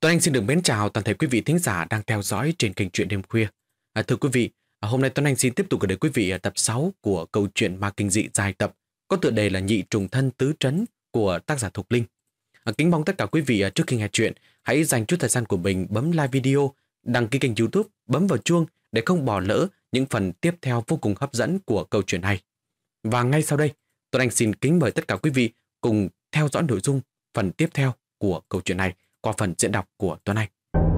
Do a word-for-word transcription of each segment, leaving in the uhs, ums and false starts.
Tuấn Anh xin được mến chào toàn thể quý vị thính giả đang theo dõi trên kênh Truyện Đêm Khuya. À, thưa quý vị, à, hôm nay Tuấn Anh xin tiếp tục gửi đến quý vị à, tập sáu của câu chuyện ma kinh dị dài tập có tựa đề là Nhị Trùng Thân Tứ Trấn của tác giả Thục Linh. À, kính mong tất cả quý vị à, trước khi nghe chuyện hãy dành chút thời gian của mình bấm like video, đăng ký kênh YouTube, bấm vào chuông để không bỏ lỡ những phần tiếp theo vô cùng hấp dẫn của câu chuyện này. Và ngay sau đây, Tuấn Anh xin kính mời tất cả quý vị cùng theo dõi nội dung phần tiếp theo của câu chuyện này qua phần diễn đọc của Tuấn Anh.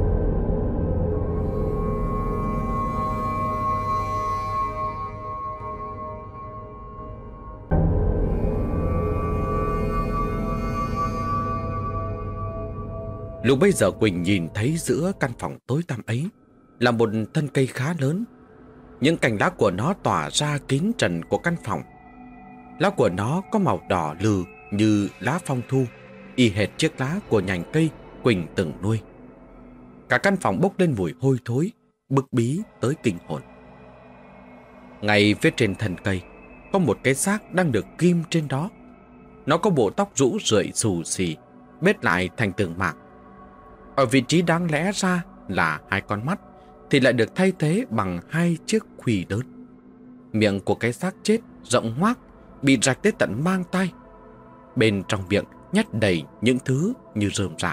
Lúc bây giờ Quỳnh nhìn thấy giữa căn phòng tối tăm ấy là một thân cây khá lớn. Những cành lá của nó tỏa ra kín trần của căn phòng. Lá của nó có màu đỏ lừ như lá phong thu, y hệt chiếc lá của nhành cây Quỳnh từng nuôi. Cả căn phòng bốc lên mùi hôi thối, bức bí tới kinh hồn. Ngay phía trên thân cây có một cái xác đang được ghim trên đó. Nó có bộ tóc rũ rượi xù xì, bết lại thành từng mảng. Ở vị trí đáng lẽ ra là hai con mắt thì lại được thay thế bằng hai chiếc khuy lớn. Miệng của cái xác chết rộng hoác, bị rạch tới tận mang tay. Bên trong miệng nhét đầy những thứ như rơm rạ.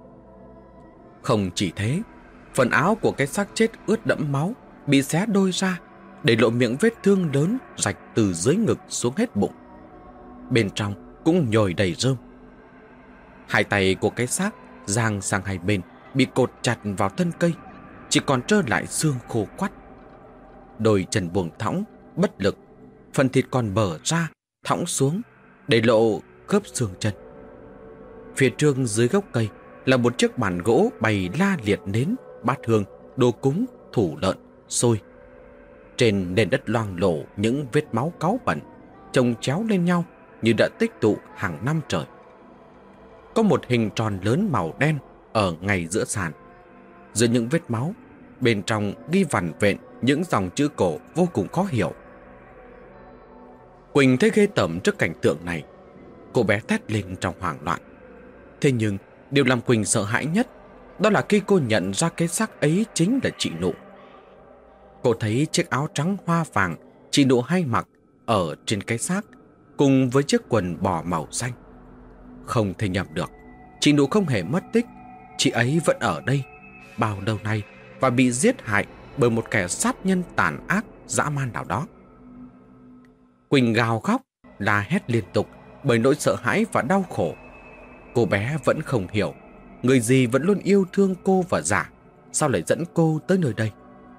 Không chỉ thế, phần áo của cái xác chết ướt đẫm máu, bị xé đôi ra, để lộ miệng vết thương lớn rạch từ dưới ngực xuống hết bụng. Bên trong cũng nhồi đầy rơm. Hai tay của cái xác giang sang hai bên, bị cột chặt vào thân cây, chỉ còn trơ lại xương khô quắt. Đôi chân buông thõng, bất lực, phần thịt còn bở ra, thõng xuống, để lộ khớp xương chân. Phía trước dưới gốc cây là một chiếc bàn gỗ bày la liệt nến, bát hương, đồ cúng, thủ lợn, xôi. Trên nền đất loang lổ những vết máu cáu bẩn, chồng chéo lên nhau như đã tích tụ hàng năm trời. Có một hình tròn lớn màu đen ở ngay giữa sàn. Giữa những vết máu, bên trong ghi vằn vện những dòng chữ cổ vô cùng khó hiểu. Quỳnh thấy ghê tởm trước cảnh tượng này. Cô bé thét lên trong hoảng loạn. Thế nhưng điều làm Quỳnh sợ hãi nhất đó là khi cô nhận ra cái xác ấy chính là chị Nụ. Cô thấy chiếc áo trắng hoa vàng chị Nụ hay mặc ở trên cái xác, cùng với chiếc quần bò màu xanh. Không thể nhầm được, chị Nụ không hề mất tích. Chị ấy vẫn ở đây bao lâu nay và bị giết hại bởi một kẻ sát nhân tàn ác dã man nào đó. Quỳnh gào khóc, la hét liên tục bởi nỗi sợ hãi và đau khổ. Cô bé vẫn không hiểu người gì vẫn luôn yêu thương cô và Giả sao lại dẫn cô tới nơi đây.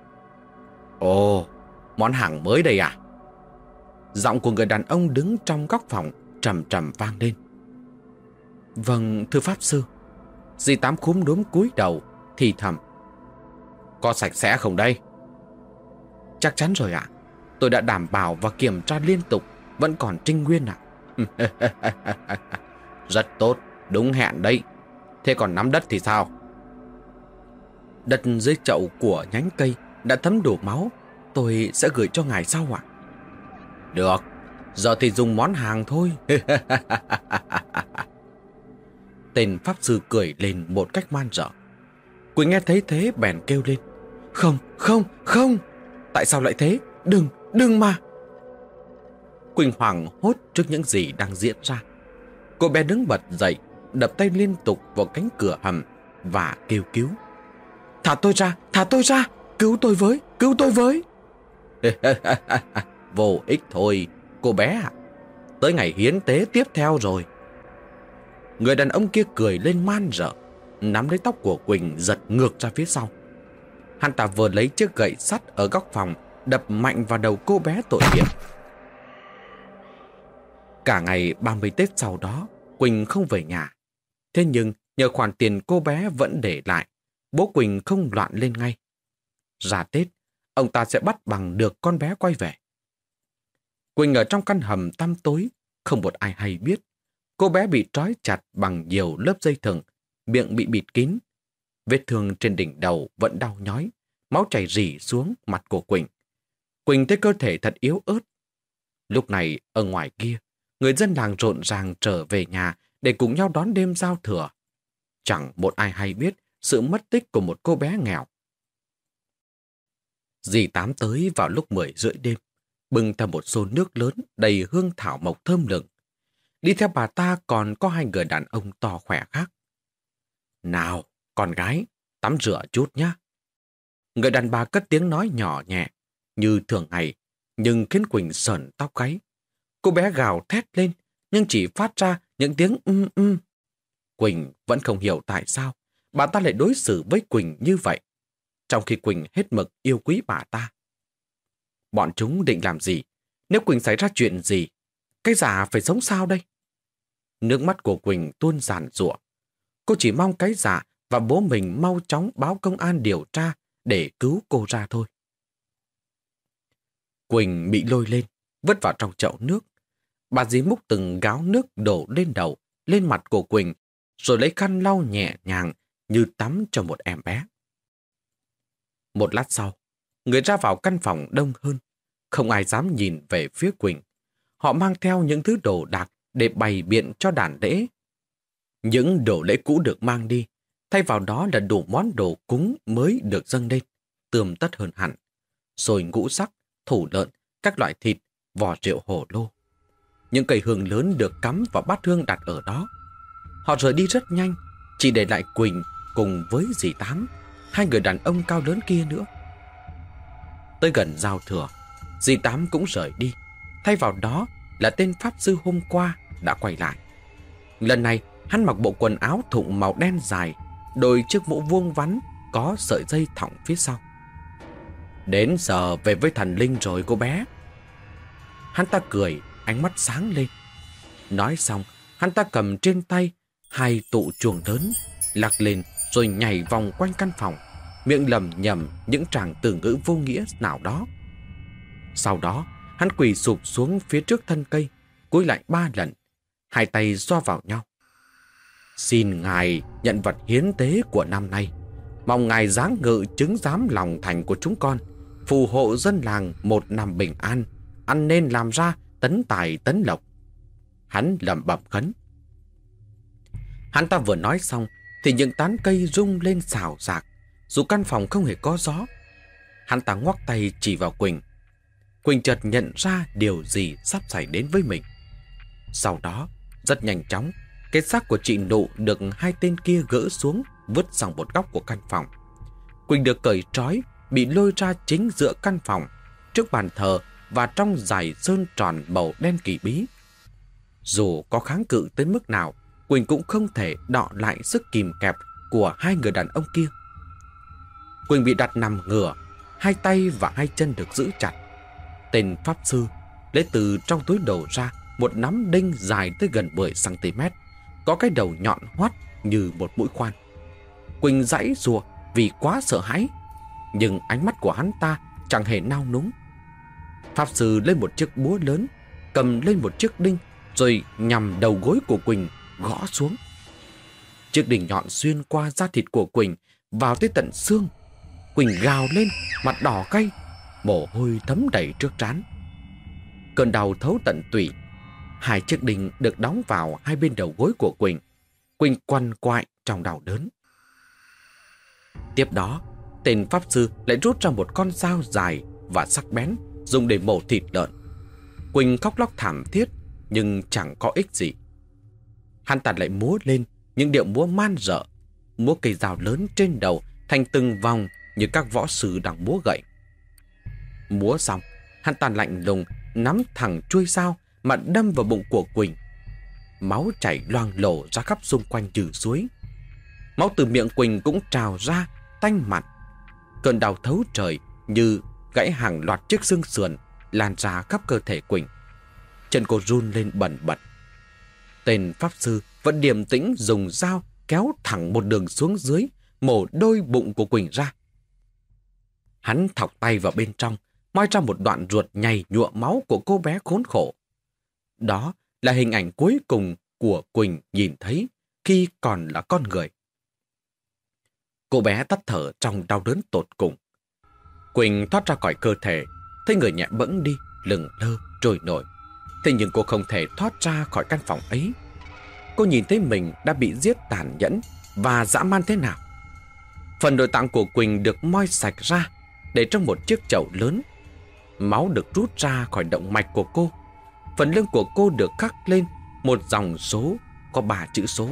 Ồ, món hàng mới đây à? Giọng của người đàn ông đứng trong góc phòng trầm trầm vang lên. Vâng, thưa pháp sư. Dì Tám cúm đốm cúi đầu thì thầm. Có sạch sẽ không đây? Chắc chắn rồi ạ. Tôi đã đảm bảo và kiểm tra liên tục, vẫn còn trinh nguyên ạ. Rất tốt, đúng hẹn đấy. Thế còn nắm đất thì sao? Đất dưới chậu của nhánh cây đã thấm đổ máu. Tôi sẽ gửi cho ngài sau ạ. Được, giờ thì dùng món hàng thôi. Tên pháp sư cười lên một cách man dợ. Quỳnh nghe thấy thế bèn kêu lên. Không, không, không. Tại sao lại thế? Đừng, đừng mà. Quỳnh hoảng hốt trước những gì đang diễn ra. Cô bé đứng bật dậy, đập tay liên tục vào cánh cửa hầm và kêu cứu. Thả tôi ra, thả tôi ra, cứu tôi với, cứu tôi với. Vô ích thôi, cô bé ạ. Tới ngày hiến tế tiếp theo rồi. Người đàn ông kia cười lên man rợ, nắm lấy tóc của Quỳnh giật ngược ra phía sau. Hắn ta vừa lấy chiếc gậy sắt ở góc phòng đập mạnh vào đầu cô bé tội nghiệp. Cả ngày ba mươi Tết sau đó, Quỳnh không về nhà. Thế nhưng nhờ khoản tiền cô bé vẫn để lại, bố Quỳnh không loạn lên ngay. Ra Tết, ông ta sẽ bắt bằng được con bé quay về. Quỳnh ở trong căn hầm tăm tối, không một ai hay biết. Cô bé bị trói chặt bằng nhiều lớp dây thừng, miệng bị bịt kín. Vết thương trên đỉnh đầu vẫn đau nhói, máu chảy rỉ xuống mặt của Quỳnh. Quỳnh thấy cơ thể thật yếu ớt. Lúc này, ở ngoài kia, người dân làng rộn ràng trở về nhà để cùng nhau đón đêm giao thừa. Chẳng một ai hay biết sự mất tích của một cô bé nghèo. Dì Tám tới vào lúc mười rưỡi đêm, bưng theo một xô nước lớn đầy hương thảo mộc thơm lừng. Đi theo bà ta còn có hai người đàn ông to khỏe khác. Nào, con gái, tắm rửa chút nhé. Người đàn bà cất tiếng nói nhỏ nhẹ, như thường ngày, nhưng khiến Quỳnh sởn tóc gáy. Cô bé gào thét lên, nhưng chỉ phát ra những tiếng um um. Quỳnh vẫn không hiểu tại sao bà ta lại đối xử với Quỳnh như vậy, trong khi Quỳnh hết mực yêu quý bà ta. Bọn chúng định làm gì? Nếu Quỳnh xảy ra chuyện gì, cái giả phải sống sao đây? Nước mắt của Quỳnh tuôn giàn giụa. Cô chỉ mong cái giả và bố mình mau chóng báo công an điều tra để cứu cô ra thôi. Quỳnh bị lôi lên, vứt vào trong chậu nước. Bà dì múc từng gáo nước đổ lên đầu, lên mặt của Quỳnh, rồi lấy khăn lau nhẹ nhàng như tắm cho một em bé. Một lát sau, người ra vào căn phòng đông hơn. Không ai dám nhìn về phía Quỳnh. Họ mang theo những thứ đồ đạc để bày biện cho đàn lễ. Những đồ lễ cũ được mang đi, thay vào đó là đủ món đồ cúng mới được dâng lên, tươm tất hơn hẳn. Rồi ngũ sắc, thủ lợn, các loại thịt, vỏ rượu hồ lô. Những cây hương lớn được cắm vào bát hương đặt ở đó. Họ rời đi rất nhanh, chỉ để lại Quỳnh cùng với dì Tám, hai người đàn ông cao lớn kia nữa. Tới gần giao thừa, dì Tám cũng rời đi. Thay vào đó là tên pháp sư hôm qua đã quay lại. Lần này, hắn mặc bộ quần áo thụng màu đen dài, đội chiếc mũ vuông vắn có sợi dây thòng phía sau. Đến giờ về với thần linh rồi cô bé. Hắn ta cười, ánh mắt sáng lên. Nói xong, hắn ta cầm trên tay hai tụ chuông lớn, lạc lên rồi nhảy vòng quanh căn phòng, miệng lầm nhầm những tràng từ ngữ vô nghĩa nào đó. Sau đó, hắn quỳ sụp xuống phía trước thân cây, cúi lại ba lần, hai tay xoa vào nhau. Xin ngài nhận vật hiến tế của năm nay. Mong ngài giáng ngự chứng giám lòng thành của chúng con, phù hộ dân làng một năm bình an, ăn nên làm ra tấn tài tấn lộc. Hắn lẩm bẩm khấn. Hắn ta vừa nói xong thì những tán cây rung lên xào xạc, dù căn phòng không hề có gió. Hắn ta ngoắc tay chỉ vào Quỳnh. Quỳnh chợt nhận ra điều gì sắp xảy đến với mình. Sau đó, rất nhanh chóng, cái xác của chị Nụ được hai tên kia gỡ xuống, vứt sang một góc của căn phòng. Quỳnh được cởi trói, bị lôi ra chính giữa căn phòng, trước bàn thờ và trong dải sơn tròn màu đen kỳ bí. Dù có kháng cự tới mức nào, Quỳnh cũng không thể đọ lại sức kìm kẹp của hai người đàn ông kia. Quỳnh bị đặt nằm ngửa, hai tay và hai chân được giữ chặt. Tên pháp sư lấy từ trong túi đồ ra một nắm đinh dài tới gần mười xăng ti mét, có cái đầu nhọn hoắt như một mũi khoan. Quỳnh giãy giụa vì quá sợ hãi, nhưng ánh mắt của hắn ta chẳng hề nao núng. Pháp sư lấy một chiếc búa lớn, cầm lên một chiếc đinh, rồi nhằm đầu gối của Quỳnh gõ xuống. Chiếc đinh nhọn xuyên qua da thịt của Quỳnh vào tới tận xương. Quỳnh gào lên, mặt đỏ cay, mồ hôi thấm đầy trước trán. Cơn đau thấu tận tủy. Hai chiếc đinh được đóng vào hai bên đầu gối của Quỳnh. Quỳnh quằn quại trong đau đớn. Tiếp đó, tên pháp sư lại rút ra một con dao dài và sắc bén dùng để mổ thịt lợn. Quỳnh khóc lóc thảm thiết, nhưng chẳng có ích gì. Hắn ta lại múa lên những điệu múa man rợ, múa cây dao lớn trên đầu thành từng vòng như các võ sư đang múa gậy. Múa xong, hắn ta lạnh lùng nắm thẳng chuôi dao mà đâm vào bụng của Quỳnh. Máu chảy loang lổ ra khắp xung quanh như suối. Máu từ miệng Quỳnh cũng trào ra, tanh mặn. Cơn đau thấu trời như gãy hàng loạt chiếc xương sườn lan ra khắp cơ thể Quỳnh. Chân cô run lên bần bật. Tên pháp sư vẫn điềm tĩnh dùng dao kéo thẳng một đường xuống dưới, mổ đôi bụng của Quỳnh ra. Hắn thọc tay vào bên trong, moi ra một đoạn ruột nhầy nhụa máu của cô bé khốn khổ. Đó là hình ảnh cuối cùng của Quỳnh nhìn thấy khi còn là con người. Cô bé tắt thở trong đau đớn tột cùng. Quỳnh thoát ra khỏi cơ thể, thấy người nhẹ bẫng đi, lững lơ, trôi nổi. Thế nhưng cô không thể thoát ra khỏi căn phòng ấy. Cô nhìn thấy mình đã bị giết tàn nhẫn và dã man thế nào. Phần nội tạng của Quỳnh được moi sạch ra, để trong một chiếc chậu lớn. Máu được rút ra khỏi động mạch của cô. Phần lưng của cô được khắc lên một dòng số có ba chữ số.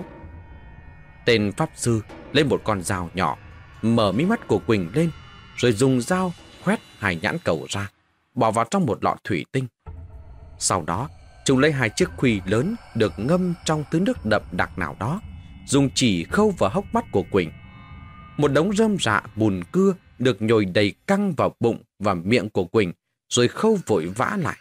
Tên pháp sư lấy một con dao nhỏ, mở mí mắt của Quỳnh lên, rồi dùng dao khoét hai nhãn cầu ra, bỏ vào trong một lọ thủy tinh. Sau đó, chúng lấy hai chiếc khuy lớn được ngâm trong thứ nước đậm đặc nào đó, dùng chỉ khâu vào hốc mắt của Quỳnh. Một đống rơm rạ bùn cưa được nhồi đầy căng vào bụng và miệng của Quỳnh, rồi khâu vội vã lại.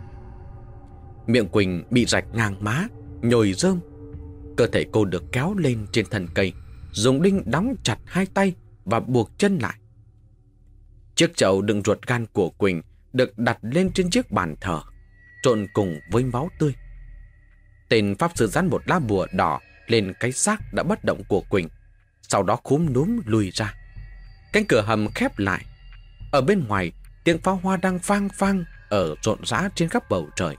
Miệng Quỳnh bị rạch ngang má, nhồi rơm. Cơ thể cô được kéo lên trên thân cây, dùng đinh đóng chặt hai tay và buộc chân lại. Chiếc chậu đựng ruột gan của Quỳnh được đặt lên trên chiếc bàn thờ, trộn cùng với máu tươi. Tên pháp sư dán một lá bùa đỏ lên cái xác đã bất động của Quỳnh, sau đó cúm núm lùi ra. Cánh cửa hầm khép lại. Ở bên ngoài, tiếng pháo hoa đang vang vang ở rộn rã trên khắp bầu trời.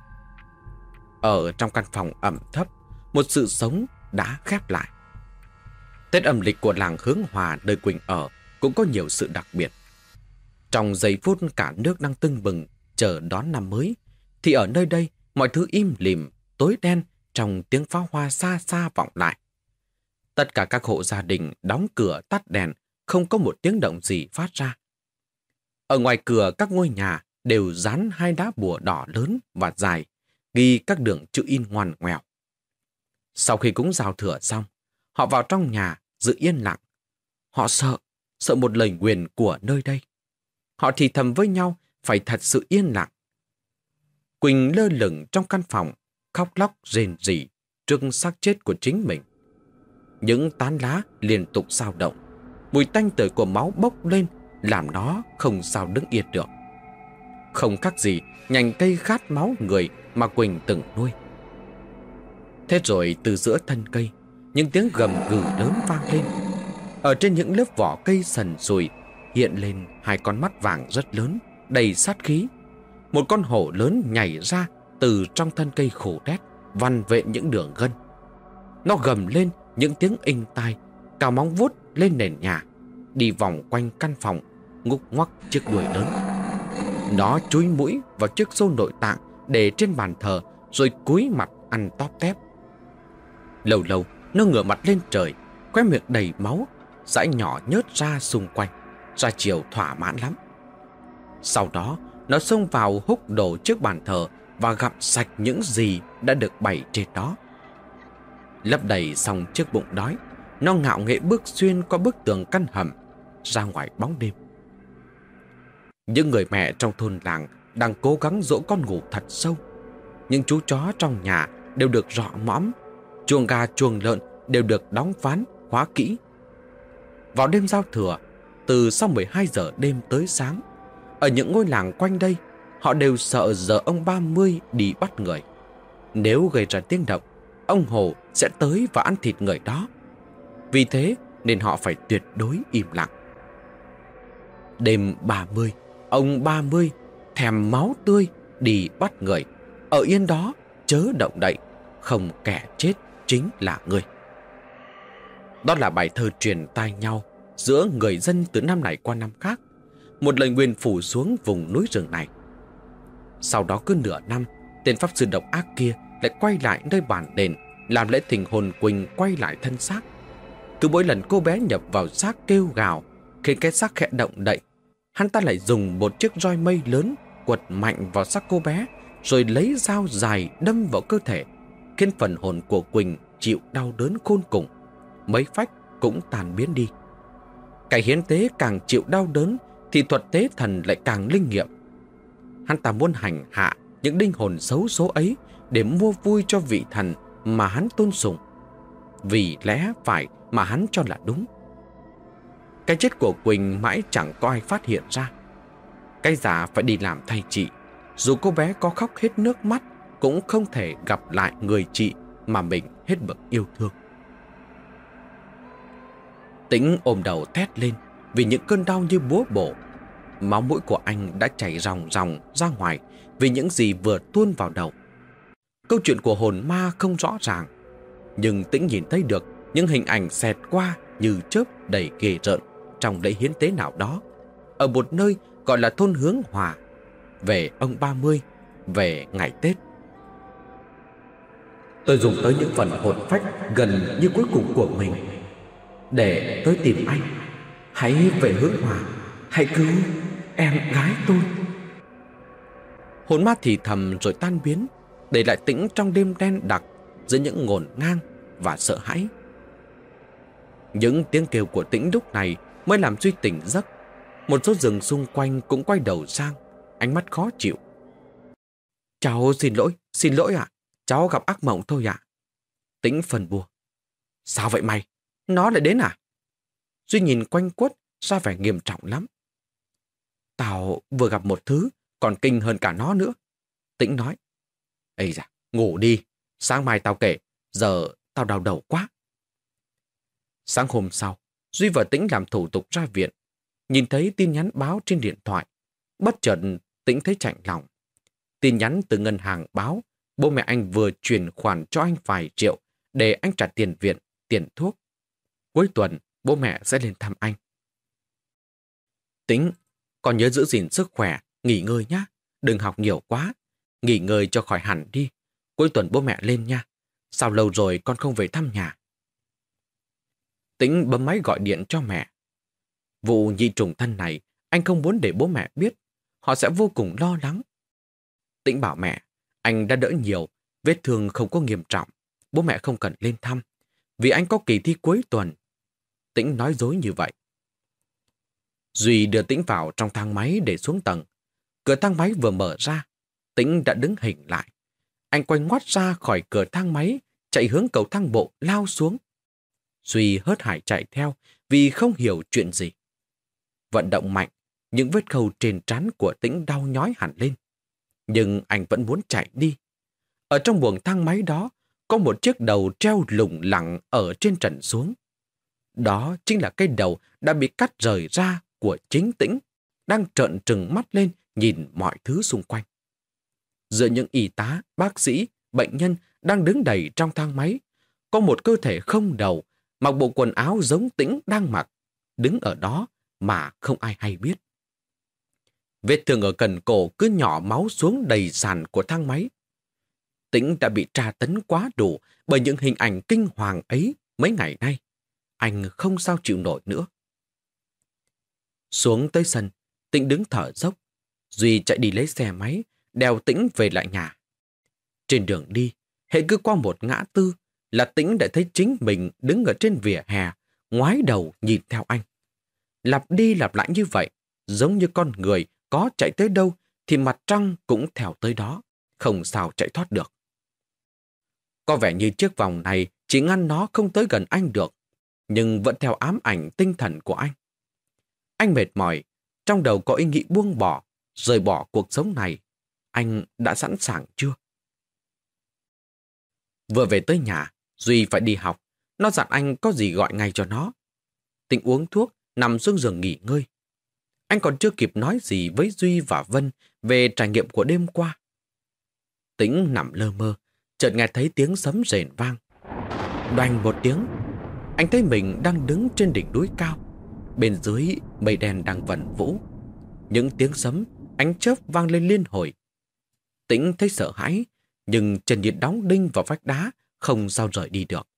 Ở trong căn phòng ẩm thấp, một sự sống đã khép lại. Tết âm lịch của làng Hướng Hòa nơi Quỳnh ở cũng có nhiều sự đặc biệt. Trong giây phút cả nước đang tưng bừng chờ đón năm mới, thì ở nơi đây mọi thứ im lìm, tối đen trong tiếng pháo hoa xa xa vọng lại. Tất cả các hộ gia đình đóng cửa tắt đèn, không có một tiếng động gì phát ra. Ở ngoài cửa các ngôi nhà đều dán hai đá bùa đỏ lớn và dài, ghi các đường chữ in ngoằn ngoèo. Sau khi cúng giao thừa xong, họ vào trong nhà giữ yên lặng. Họ sợ, sợ một lời nguyền của nơi đây. Họ thì thầm với nhau phải thật sự yên lặng. Quỳnh lơ lửng trong căn phòng, khóc lóc rền rỉ trước xác chết của chính mình. Những tán lá liên tục dao động, mùi tanh tưởi của máu bốc lên làm nó không sao đứng yên được. Không khác gì nhành cây khát máu người mà Quỳnh từng nuôi. Thế rồi từ giữa thân cây, những tiếng gầm gừ lớn vang lên. Ở trên những lớp vỏ cây sần sùi hiện lên hai con mắt vàng rất lớn, đầy sát khí. Một con hổ lớn nhảy ra từ trong thân cây khổ đét, vằn vện những đường gân. Nó gầm lên những tiếng inh tai, cào móng vuốt lên nền nhà, đi vòng quanh căn phòng, ngúc ngoắc chiếc đuôi lớn. Nó chúi mũi vào chiếc xô nội tạng để trên bàn thờ, rồi cúi mặt ăn tóp tép. Lâu lâu nó ngửa mặt lên trời, khóe miệng đầy máu, dãi nhỏ nhớt ra xung quanh, ra chiều thỏa mãn lắm. Sau đó nó xông vào húc đổ trước bàn thờ và gặm sạch những gì đã được bày trên đó. Lấp đầy xong chiếc bụng đói, nó ngạo nghễ bước xuyên qua bức tường căn hầm ra ngoài bóng đêm. Những người mẹ trong thôn làng đang cố gắng dỗ con ngủ thật sâu. Những chú chó trong nhà đều được rọ mõm, chuồng gà chuồng lợn đều được đóng ván khóa kỹ. Vào đêm giao thừa, từ sau mười hai giờ đêm tới sáng, ở những ngôi làng quanh đây, họ đều sợ giờ ông ba mươi đi bắt người. Nếu gây ra tiếng động, ông Hồ sẽ tới và ăn thịt người đó. Vì thế nên họ phải tuyệt đối im lặng. Đêm ba mươi, ông ba mươi thèm máu tươi đi bắt người. Ở yên đó chớ động đậy, không kẻ chết chính là ngươi. Đó là bài thơ truyền tai nhau giữa người dân từ năm này qua năm khác, một lời nguyền phủ xuống vùng núi rừng này. Sau đó cứ nửa năm, tên pháp sư độc ác kia lại quay lại nơi bản đền, làm lễ thỉnh hồn Quỳnh quay lại thân xác. Cứ mỗi lần cô bé nhập vào xác kêu gào, khiến cái xác khẽ động đậy, hắn ta lại dùng một chiếc roi mây lớn quật mạnh vào xác cô bé, rồi lấy dao dài đâm vào cơ thể, khiến phần hồn của Quỳnh chịu đau đớn khôn cùng, mấy phách cũng tàn biến đi. Kẻ hiến tế càng chịu đau đớn thì thuật tế thần lại càng linh nghiệm. Hắn ta muốn hành hạ những linh hồn xấu số ấy để mua vui cho vị thần mà hắn tôn sùng, vì lẽ phải mà hắn cho là đúng. Cái chết của Quỳnh mãi chẳng có ai phát hiện ra. Cái giả phải đi làm thay chị, dù cô bé có khóc hết nước mắt cũng không thể gặp lại người chị mà mình hết mực yêu thương. Tĩnh ôm đầu thét lên vì những cơn đau như búa bổ. Máu mũi của anh đã chảy ròng ròng ra ngoài vì những gì vừa tuôn vào đầu. Câu chuyện của hồn ma không rõ ràng, nhưng Tĩnh nhìn thấy được những hình ảnh xẹt qua như chớp đầy ghê rợn, trong lễ hiến tế nào đó, ở một nơi gọi là thôn Hướng Hòa, về ông ba mươi, về ngày Tết. Tôi dùng tới những phần hồn phách gần như cuối cùng của mình để tới tìm anh. Hãy về Hướng Hòa, hãy cứu em gái tôi. Hồn ma thì thầm rồi tan biến, để lại Tĩnh trong đêm đen đặc giữa những ngổn ngang và sợ hãi. Những tiếng kêu của Tĩnh lúc này mới làm Duy tỉnh giấc. Một số rừng xung quanh cũng quay đầu sang, ánh mắt khó chịu. Cháu xin lỗi, xin lỗi ạ. Cháu gặp ác mộng thôi ạ. Tĩnh phần bùa. Sao vậy mày? Nó lại đến à? Duy nhìn quanh quất ra vẻ nghiêm trọng lắm. Tao vừa gặp một thứ còn kinh hơn cả nó nữa. Tĩnh nói. Ây da, ngủ đi. Sáng mai tao kể. Giờ tao đau đầu quá. Sáng hôm sau, Duy và Tĩnh làm thủ tục ra viện. Nhìn thấy tin nhắn báo trên điện thoại. Bất chợt Tĩnh thấy chạnh lòng. Tin nhắn từ ngân hàng báo bố mẹ anh vừa chuyển khoản cho anh vài triệu để anh trả tiền viện, tiền thuốc. Cuối tuần, bố mẹ sẽ lên thăm anh. Tĩnh, con nhớ giữ gìn sức khỏe, nghỉ ngơi nhé. Đừng học nhiều quá. Nghỉ ngơi cho khỏi hẳn đi. Cuối tuần bố mẹ lên nha. Sao lâu rồi con không về thăm nhà? Tĩnh bấm máy gọi điện cho mẹ. Vụ nhi trùng thân này, anh không muốn để bố mẹ biết. Họ sẽ vô cùng lo lắng. Tĩnh bảo mẹ, anh đã đỡ nhiều, vết thương không có nghiêm trọng. Bố mẹ không cần lên thăm, vì anh có kỳ thi cuối tuần. Tĩnh nói dối như vậy. Duy đưa Tĩnh vào trong thang máy để xuống tầng. Cửa thang máy vừa mở ra, Tĩnh đã đứng hình lại. Anh quay ngoắt ra khỏi cửa thang máy, chạy hướng cầu thang bộ lao xuống. Duy hớt hải chạy theo vì không hiểu chuyện gì. Vận động mạnh, những vết khâu trên trán của Tĩnh đau nhói hẳn lên. Nhưng anh vẫn muốn chạy đi. Ở trong buồng thang máy đó, có một chiếc đầu treo lủng lẳng ở trên trần xuống. Đó chính là cái đầu đã bị cắt rời ra của chính Tĩnh, đang trợn trừng mắt lên nhìn mọi thứ xung quanh. Giữa những y tá, bác sĩ, bệnh nhân đang đứng đầy trong thang máy, có một cơ thể không đầu, mặc bộ quần áo giống Tĩnh đang mặc, đứng ở đó mà không ai hay biết. Vết thương ở cần cổ cứ nhỏ máu xuống đầy sàn của thang máy. Tĩnh đã bị tra tấn quá đủ bởi những hình ảnh kinh hoàng ấy mấy ngày nay. Anh không sao chịu nổi nữa. Xuống tới sân, Tĩnh đứng thở dốc. Duy chạy đi lấy xe máy, đèo Tĩnh về lại nhà. Trên đường đi, hệ cứ qua một ngã tư là Tĩnh đã thấy chính mình đứng ở trên vỉa hè, ngoái đầu nhìn theo anh. Lặp đi lặp lại như vậy, giống như con người có chạy tới đâu thì mặt trăng cũng theo tới đó, không sao chạy thoát được. Có vẻ như chiếc vòng này chỉ ngăn nó không tới gần anh được, nhưng vẫn theo ám ảnh tinh thần của anh. Anh mệt mỏi, trong đầu có ý nghĩ buông bỏ, rời bỏ cuộc sống này. Anh đã sẵn sàng chưa? Vừa về tới nhà, Duy phải đi học. Nó dặn anh có gì gọi ngay cho nó. Tĩnh uống thuốc, nằm xuống giường nghỉ ngơi. Anh còn chưa kịp nói gì với Duy và Vân về trải nghiệm của đêm qua. Tĩnh nằm lơ mơ, chợt nghe thấy tiếng sấm rền vang. Đoành một tiếng, anh thấy mình đang đứng trên đỉnh núi cao. Bên dưới, mây đen đang vần vũ. Những tiếng sấm, ánh chớp vang lên liên hồi. Tĩnh thấy sợ hãi, nhưng chân nhiệt đóng đinh vào vách đá, không sao rời đi được.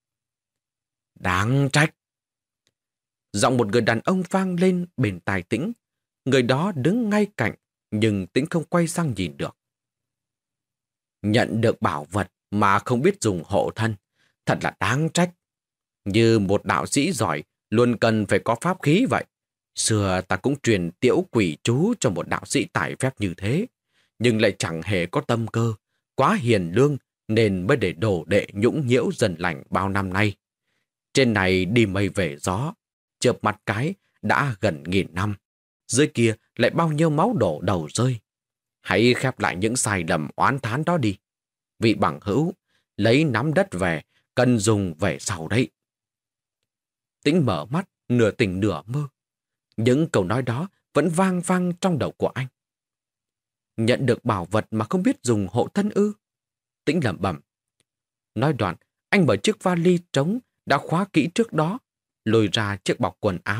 Đáng trách! Giọng một người đàn ông vang lên bên tai Tĩnh. Người đó đứng ngay cạnh, nhưng Tĩnh không quay sang nhìn được. Nhận được bảo vật mà không biết dùng hộ thân, thật là đáng trách. Như một đạo sĩ giỏi, luôn cần phải có pháp khí vậy. Xưa ta cũng truyền tiễu quỷ chú cho một đạo sĩ tài phép như thế, nhưng lại chẳng hề có tâm cơ, quá hiền lương nên mới để đổ đệ nhũng nhiễu dần lành bao năm nay. Trên này đi mây về gió, chợp mặt cái đã gần nghìn năm. Dưới kia lại bao nhiêu máu đổ đầu rơi. Hãy khép lại những sai lầm oán thán đó đi. Vị bằng hữu, lấy nắm đất về, cần dùng về sau đấy. Tĩnh mở mắt, nửa tỉnh nửa mơ. Những câu nói đó vẫn vang vang trong đầu của anh. Nhận được bảo vật mà không biết dùng hộ thân ư? Tĩnh lẩm bẩm. Nói đoạn, anh mở chiếc vali trống đã khóa kỹ trước đó, lôi ra chiếc bọc quần áo,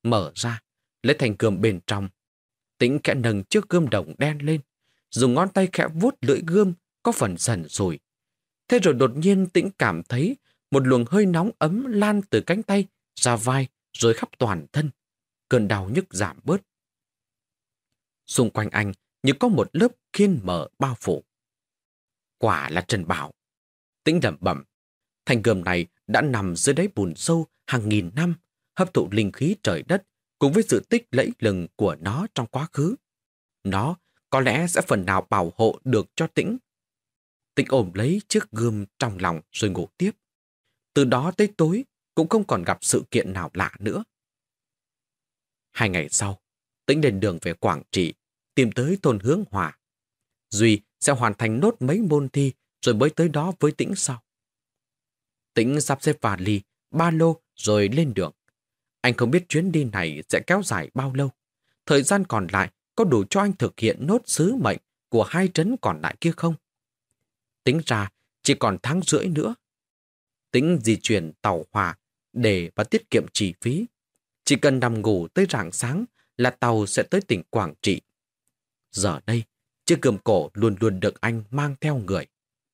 mở ra, lấy thành gươm bên trong. Tĩnh khẽ nâng chiếc gươm đồng đen lên, dùng ngón tay khẽ vuốt lưỡi gươm có phần sần sùi. Thế rồi đột nhiên Tĩnh cảm thấy một luồng hơi nóng ấm lan từ cánh tay ra vai rồi khắp toàn thân. Cơn đau nhức giảm bớt. Xung quanh anh như có một lớp khiên mờ bao phủ. Quả là Trần Bảo. Tĩnh lẩm bẩm. Thanh gươm này đã nằm dưới đáy bùn sâu hàng nghìn năm, hấp thụ linh khí trời đất cùng với sự tích lẫy lừng của nó trong quá khứ. Nó có lẽ sẽ phần nào bảo hộ được cho Tĩnh. Tĩnh ôm lấy chiếc gươm trong lòng rồi ngủ tiếp. Từ đó tới tối cũng không còn gặp sự kiện nào lạ nữa. Hai ngày sau, Tĩnh lên đường về Quảng Trị, tìm tới thôn Hướng Hòa. Duy sẽ hoàn thành nốt mấy môn thi rồi mới tới đó với Tĩnh sau. Tĩnh sắp xếp vali, ba lô rồi lên đường. Anh không biết chuyến đi này sẽ kéo dài bao lâu. Thời gian còn lại có đủ cho anh thực hiện nốt sứ mệnh của hai trấn còn lại kia không? Tính ra chỉ còn tháng rưỡi nữa. Tĩnh di chuyển tàu hỏa để và tiết kiệm chi phí. Chỉ cần nằm ngủ tới rạng sáng là tàu sẽ tới tỉnh Quảng Trị. Giờ đây, chiếc gươm cổ luôn luôn được anh mang theo người.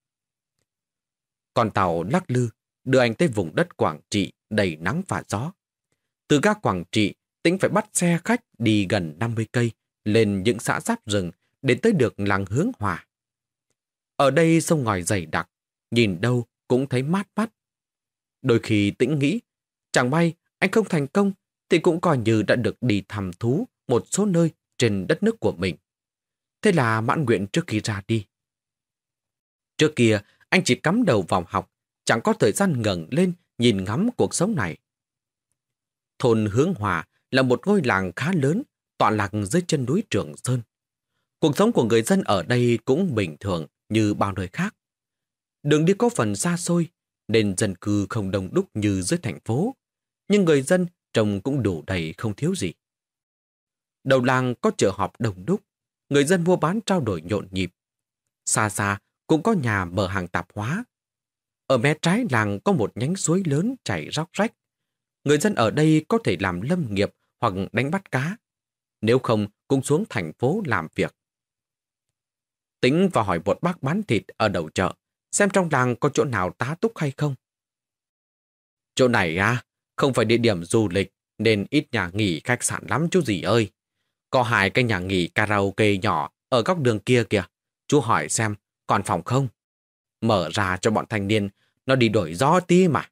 Con tàu lắc lư đưa anh tới vùng đất Quảng Trị đầy nắng và gió. Từ ga Quảng Trị, Tĩnh phải bắt xe khách đi gần năm mươi cây lên những xã giáp rừng để tới được làng Hướng Hòa. Ở đây sông ngòi dày đặc, nhìn đâu cũng thấy mát mắt. Đôi khi Tĩnh nghĩ, chẳng may anh không thành công thì cũng coi như đã được đi thăm thú một số nơi trên đất nước của mình. Thế là mãn nguyện trước khi ra đi. Trước kia, anh chỉ cắm đầu vào học, chẳng có thời gian ngẩng lên nhìn ngắm cuộc sống này. Thôn Hướng Hòa là một ngôi làng khá lớn, tọa lạc dưới chân núi Trường Sơn. Cuộc sống của người dân ở đây cũng bình thường như bao nơi khác. Đường đi có phần xa xôi, nên dân cư không đông đúc như dưới thành phố, nhưng người dân trông cũng đủ đầy không thiếu gì. Đầu làng có chợ họp đông đúc, người dân mua bán trao đổi nhộn nhịp. Xa xa cũng có nhà mở hàng tạp hóa. Ở mé trái làng có một nhánh suối lớn chảy róc rách. Người dân ở đây có thể làm lâm nghiệp hoặc đánh bắt cá. Nếu không cũng xuống thành phố làm việc. Tĩnh vào hỏi một bác bán thịt ở đầu chợ, xem trong làng có chỗ nào tá túc hay không. Chỗ này à, không phải địa điểm du lịch nên ít nhà nghỉ khách sạn lắm chú dì ơi. Có hai cái nhà nghỉ karaoke nhỏ ở góc đường kia kìa. Chú hỏi xem còn phòng không? Mở ra cho bọn thanh niên nó đi đổi gió tí mà.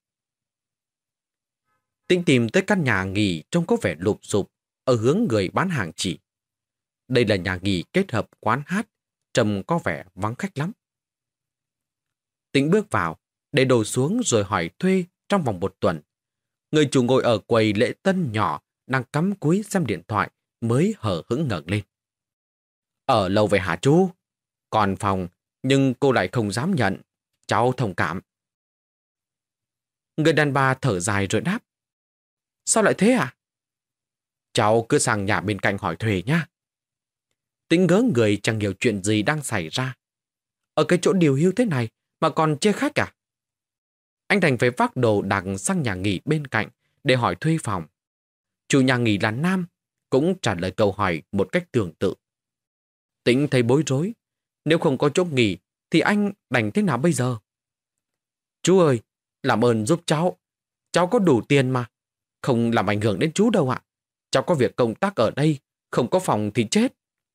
Tĩnh tìm tới căn nhà nghỉ trông có vẻ lụp xụp ở hướng người bán hàng chỉ. Đây là nhà nghỉ kết hợp quán hát, trông có vẻ vắng khách lắm. Tĩnh bước vào, để đồ xuống rồi hỏi thuê trong vòng một tuần. Người chủ ngồi ở quầy lễ tân nhỏ đang cắm cúi xem điện thoại mới hở hững ngẩng lên. Ở lâu về hả chú? Còn phòng, nhưng cô lại không dám nhận. Cháu thông cảm. Người đàn bà thở dài rồi đáp. Sao lại thế à? Cháu cứ sang nhà bên cạnh hỏi thuê nhá. Tĩnh ngớ người chẳng hiểu chuyện gì đang xảy ra. Ở cái chỗ điều hưu thế này mà còn chê khách à? Anh đành phải vác đồ đạc sang nhà nghỉ bên cạnh để hỏi thuê phòng. Chủ nhà nghỉ là nam, cũng trả lời câu hỏi một cách tương tự. Tĩnh thấy bối rối. Nếu không có chỗ nghỉ thì anh đành thế nào bây giờ? Chú ơi, làm ơn giúp cháu. Cháu có đủ tiền mà. Không làm ảnh hưởng đến chú đâu ạ. Cháu có việc công tác ở đây, không có phòng thì chết.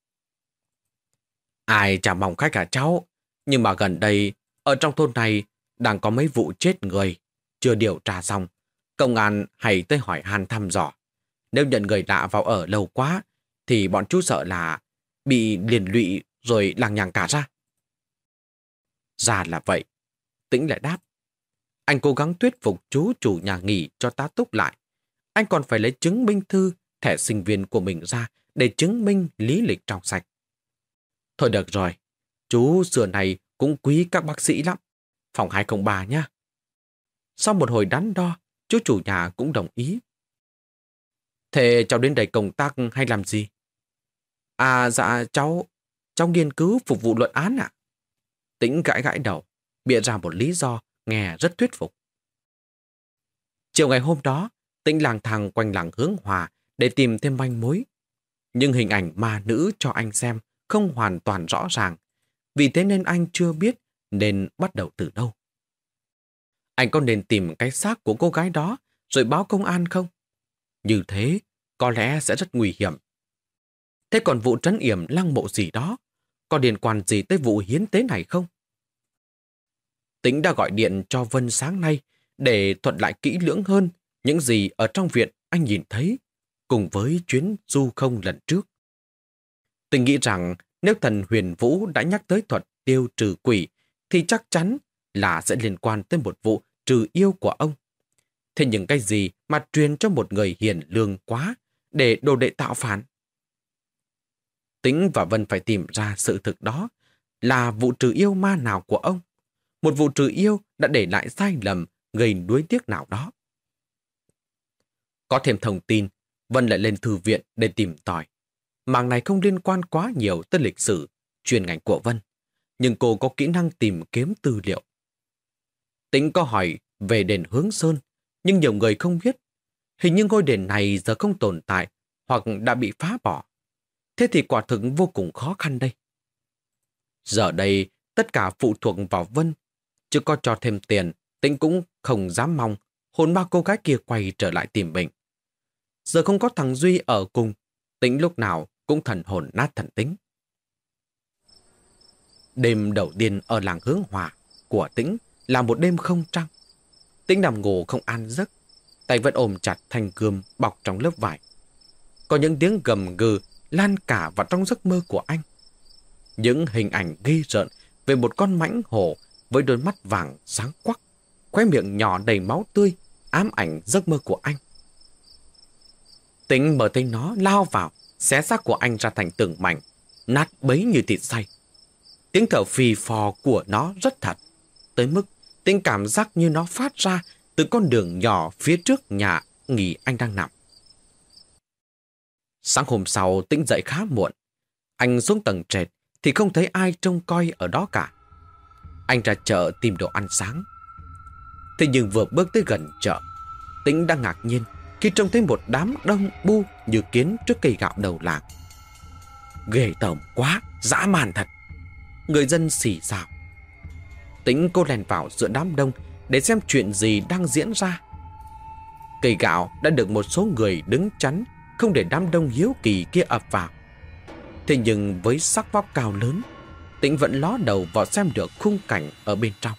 Ai chả mong khách cả cháu. Nhưng mà gần đây, ở trong thôn này đang có mấy vụ chết người. Chưa điều tra xong. Công an hay tới hỏi han thăm dò. Nếu nhận người lạ vào ở lâu quá, thì bọn chú sợ là bị liền lụy rồi lằng nhằng cả ra. Ra là vậy. Tĩnh lại đáp. Anh cố gắng thuyết phục chú chủ nhà nghỉ cho tá túc lại. Anh còn phải lấy chứng minh thư, thẻ sinh viên của mình ra để chứng minh lý lịch trong sạch. Thôi được rồi, chú xưa này cũng quý các bác sĩ lắm. Phòng hai không ba nhá. Sau một hồi đắn đo, chú chủ nhà cũng đồng ý. Thế cháu đến đây công tác hay làm gì? À dạ cháu, cháu nghiên cứu phục vụ luận án ạ. Tĩnh gãi gãi đầu, bịa ra một lý do nghe rất thuyết phục. Chiều ngày hôm đó, Tĩnh lang thang quanh làng Hướng Hòa để tìm thêm manh mối. Nhưng hình ảnh ma nữ cho anh xem không hoàn toàn rõ ràng. Vì thế nên anh chưa biết nên bắt đầu từ đâu. Anh có nên tìm cái xác của cô gái đó rồi báo công an không? Như thế, có lẽ sẽ rất nguy hiểm. Thế còn vụ trấn yểm lăng mộ gì đó, có liên quan gì tới vụ hiến tế này không? Tĩnh đã gọi điện cho Vân sáng nay để thuận lại kỹ lưỡng hơn những gì ở trong viện anh nhìn thấy, cùng với chuyến du không lần trước. Tĩnh nghĩ rằng nếu thần Huyền Vũ đã nhắc tới thuật tiêu trừ quỷ, thì chắc chắn là sẽ liên quan tới một vụ trừ yêu của ông. Thế nhưng cái gì mà truyền cho một người hiền lương quá để đồ đệ tạo phản? Tĩnh và Vân phải tìm ra sự thực đó là vụ trừ yêu ma nào của ông. Một vụ trừ yêu đã để lại sai lầm gây nuối tiếc nào đó. Có thêm thông tin, Vân lại lên thư viện để tìm tòi. Mảng này không liên quan quá nhiều tới lịch sử, chuyên ngành của Vân, nhưng cô có kỹ năng tìm kiếm tư liệu. Tĩnh có hỏi về đền Hướng Sơn, nhưng nhiều người không biết. Hình như ngôi đền này giờ không tồn tại hoặc đã bị phá bỏ. Thế thì quả thực vô cùng khó khăn đây. Giờ đây, tất cả phụ thuộc vào Vân, chứ có cho thêm tiền, Tĩnh cũng không dám mong hồn ma cô gái kia quay trở lại tìm mình. Giờ không có thằng Duy ở cùng, Tĩnh lúc nào cũng thần hồn nát thần tính. Đêm đầu tiên ở làng Hướng Hòa của Tĩnh là một đêm không trăng. Tĩnh nằm ngủ không an giấc, tay vẫn ôm chặt thanh gươm bọc trong lớp vải. Có những tiếng gầm gừ lan cả vào trong giấc mơ của anh. Những hình ảnh ghê rợn về một con mãnh hổ với đôi mắt vàng sáng quắc, khóe miệng nhỏ đầy máu tươi, ám ảnh giấc mơ của anh. Tĩnh mở thấy nó lao vào, xé xác của anh ra thành từng mảnh, nát bấy như thịt xay. Tiếng thở phì phò của nó rất thật, tới mức Tĩnh cảm giác như nó phát ra từ con đường nhỏ phía trước nhà nghỉ anh đang nằm. Sáng hôm sau Tĩnh dậy khá muộn. Anh xuống tầng trệt thì không thấy ai trông coi ở đó cả. Anh ra chợ tìm đồ ăn sáng. Thế nhưng vừa bước tới gần chợ, Tĩnh đang ngạc nhiên khi trông thấy một đám đông bu như kiến trước cây gạo đầu làng. Ghê tởm quá, dã man thật. Người dân xì xào. Tĩnh cô lèn vào giữa đám đông để xem chuyện gì đang diễn ra. Cây gạo đã được một số người đứng chắn, không để đám đông hiếu kỳ kia ập vào. Thế nhưng với sắc vóc cao lớn, Tĩnh vẫn ló đầu vào xem được khung cảnh ở bên trong.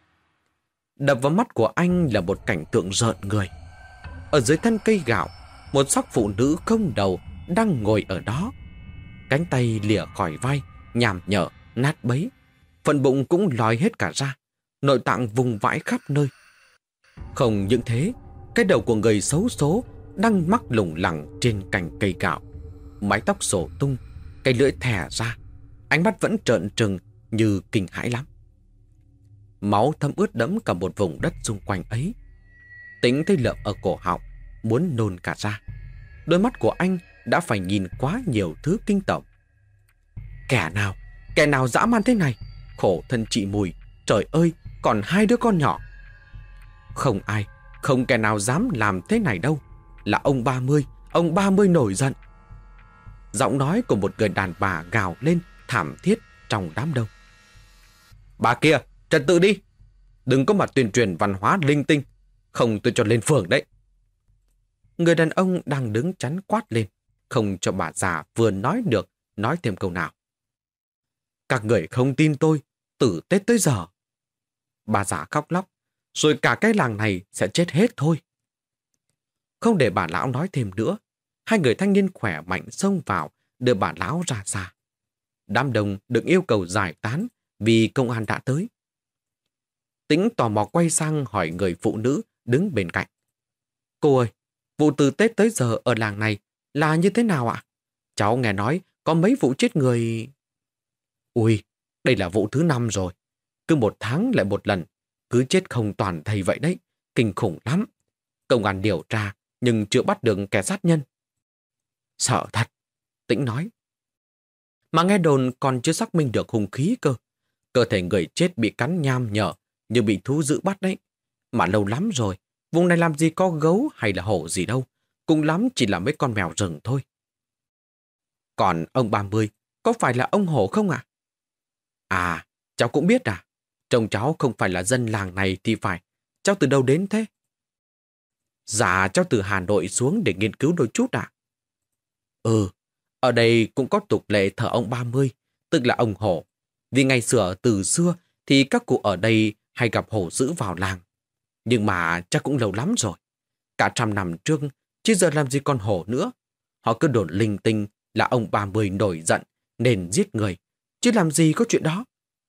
Đập vào mắt của anh là một cảnh tượng rợn người. Ở dưới thân cây gạo, một xác phụ nữ không đầu đang ngồi ở đó. Cánh tay lìa khỏi vai, nhàm nhở, nát bấy. Phần bụng cũng lòi hết cả ra, nội tạng vùng vãi khắp nơi. Không những thế, cái đầu của người xấu số đang mắc lủng lẳng trên cành cây gạo. Mái tóc xổ tung, cái lưỡi thè ra, ánh mắt vẫn trợn trừng như kinh hãi lắm. Máu thấm ướt đẫm cả một vùng đất xung quanh ấy. Tĩnh thấy lợm ở cổ họng, muốn nôn cả ra. Đôi mắt của anh đã phải nhìn quá nhiều thứ kinh tởm. Kẻ nào, kẻ nào dã man thế này? Khổ thân chị Mùi, trời ơi, còn hai đứa con nhỏ. Không ai, không kẻ nào dám làm thế này đâu. Là ông ba mươi, ông ba mươi nổi giận. Giọng nói của một người đàn bà gào lên thảm thiết trong đám đông. Bà kia, trật tự đi. Đừng có mà tuyên truyền văn hóa linh tinh. Không tôi cho lên phường đấy. Người đàn ông đang đứng chắn quát lên, không cho bà già vừa nói được nói thêm câu nào. Các người không tin tôi, từ Tết tới giờ. Bà già khóc lóc, rồi cả cái làng này sẽ chết hết thôi. Không để bà lão nói thêm nữa, hai người thanh niên khỏe mạnh xông vào đưa bà lão ra xa. Đám đông được yêu cầu giải tán vì công an đã tới. Tĩnh tò mò quay sang hỏi người phụ nữ đứng bên cạnh. Cô ơi, vụ từ Tết tới giờ ở làng này là như thế nào ạ? Cháu nghe nói có mấy vụ chết người... Ui, đây là vụ thứ năm rồi. Cứ một tháng lại một lần, cứ chết không toàn thây vậy đấy. Kinh khủng lắm. Công an điều tra nhưng chưa bắt được kẻ sát nhân. Sợ thật, Tĩnh nói. Mà nghe đồn còn chưa xác minh được hung khí cơ. Cơ thể người chết bị cắn nham nhở như bị thú dữ bắt đấy. Mà lâu lắm rồi, vùng này làm gì có gấu hay là hổ gì đâu. cùng lắm chỉ là mấy con mèo rừng thôi. Còn ông ba mươi, có phải là ông hổ không ạ? À? à, cháu cũng biết à? Chồng cháu không phải là dân làng này thì phải. Cháu từ đâu đến thế? Dạ, cháu từ Hà Nội xuống để nghiên cứu đôi chút ạ. Ừ, ở đây cũng có tục lệ thờ ông ba mươi, tức là ông hổ. Vì ngày xưa từ xưa thì các cụ ở đây hay gặp hổ dữ vào làng. Nhưng mà chắc cũng lâu lắm rồi. Cả trăm năm trước, chứ giờ làm gì còn hổ nữa. Họ cứ đồn linh tinh là ông ba mươi nổi giận nên giết người. Chứ làm gì có chuyện đó.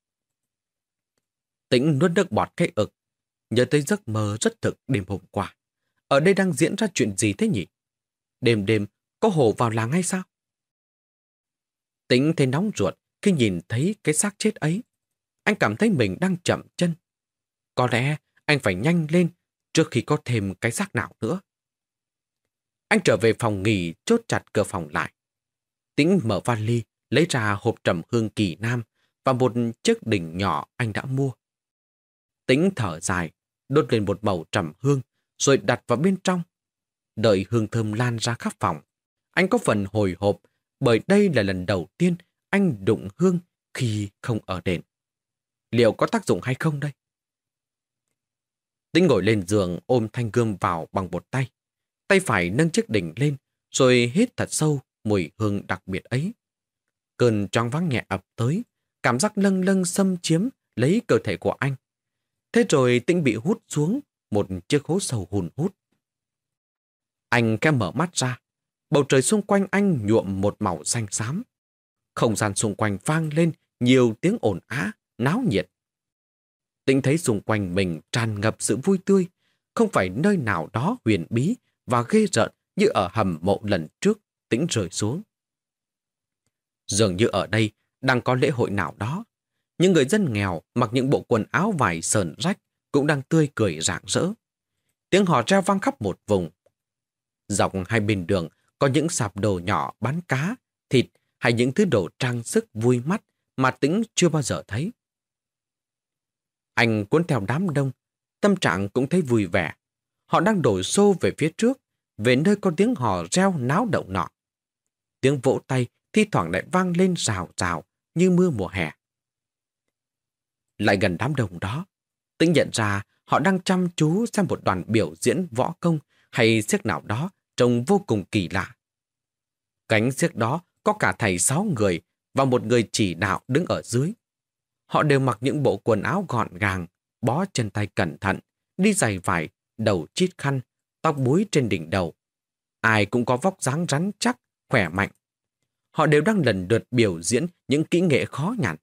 Tĩnh nuốt nước bọt cái ực, nhớ tới giấc mơ rất thực đêm hôm qua. Ở đây đang diễn ra chuyện gì thế nhỉ? Đêm đêm có hổ vào làng hay sao? Tĩnh thấy nóng ruột khi nhìn thấy cái xác chết ấy. Anh cảm thấy mình đang chậm chân. Có lẽ anh phải nhanh lên trước khi có thêm cái xác nào nữa. Anh trở về phòng nghỉ, chốt chặt cửa phòng lại. Tĩnh mở vali, lấy ra hộp trầm hương Kỳ Nam và một chiếc đỉnh nhỏ anh đã mua. Tĩnh thở dài, đốt lên một mẩu trầm hương, rồi đặt vào bên trong. Đợi hương thơm lan ra khắp phòng, anh có phần hồi hộp, bởi đây là lần đầu tiên anh đụng hương khi không ở đền. Liệu có tác dụng hay không đây? Tĩnh ngồi lên giường ôm thanh gươm vào bằng một tay. Tay phải nâng chiếc đỉnh lên, rồi hít thật sâu mùi hương đặc biệt ấy. Cơn choáng váng nhẹ ập tới, cảm giác lâng lâng xâm chiếm lấy cơ thể của anh. Thế rồi Tĩnh bị hút xuống một chiếc hố sâu hun hút. Anh khẽ mở mắt ra, bầu trời xung quanh anh nhuộm một màu xanh xám. Không gian xung quanh vang lên nhiều tiếng ồn ào, náo nhiệt. Tĩnh thấy xung quanh mình tràn ngập sự vui tươi, không phải nơi nào đó huyền bí và ghê rợn như ở hầm mộ lần trước Tĩnh rơi xuống. Dường như ở đây đang có lễ hội nào đó. Những người dân nghèo mặc những bộ quần áo vải sờn rách cũng đang tươi cười rạng rỡ. Tiếng hò reo vang khắp một vùng. Dọc hai bên đường có những sạp đồ nhỏ bán cá, thịt hay những thứ đồ trang sức vui mắt mà Tĩnh chưa bao giờ thấy. Anh cuốn theo đám đông, tâm trạng cũng thấy vui vẻ. Họ đang đổ xô về phía trước, về nơi có tiếng hò reo náo động nọ. Tiếng vỗ tay thi thoảng lại vang lên rào rào như mưa mùa hè. Lại gần đám đông đó, Tĩnh nhận ra họ đang chăm chú xem một đoàn biểu diễn võ công hay xiếc nào đó trông vô cùng kỳ lạ. Cánh xiếc đó có cả thầy sáu người và một người chỉ đạo đứng ở dưới. Họ đều mặc những bộ quần áo gọn gàng, bó chân tay cẩn thận, đi giày vải, đầu chít khăn, tóc búi trên đỉnh đầu. Ai cũng có vóc dáng rắn chắc, khỏe mạnh. Họ đều đang lần lượt biểu diễn những kỹ nghệ khó nhằn.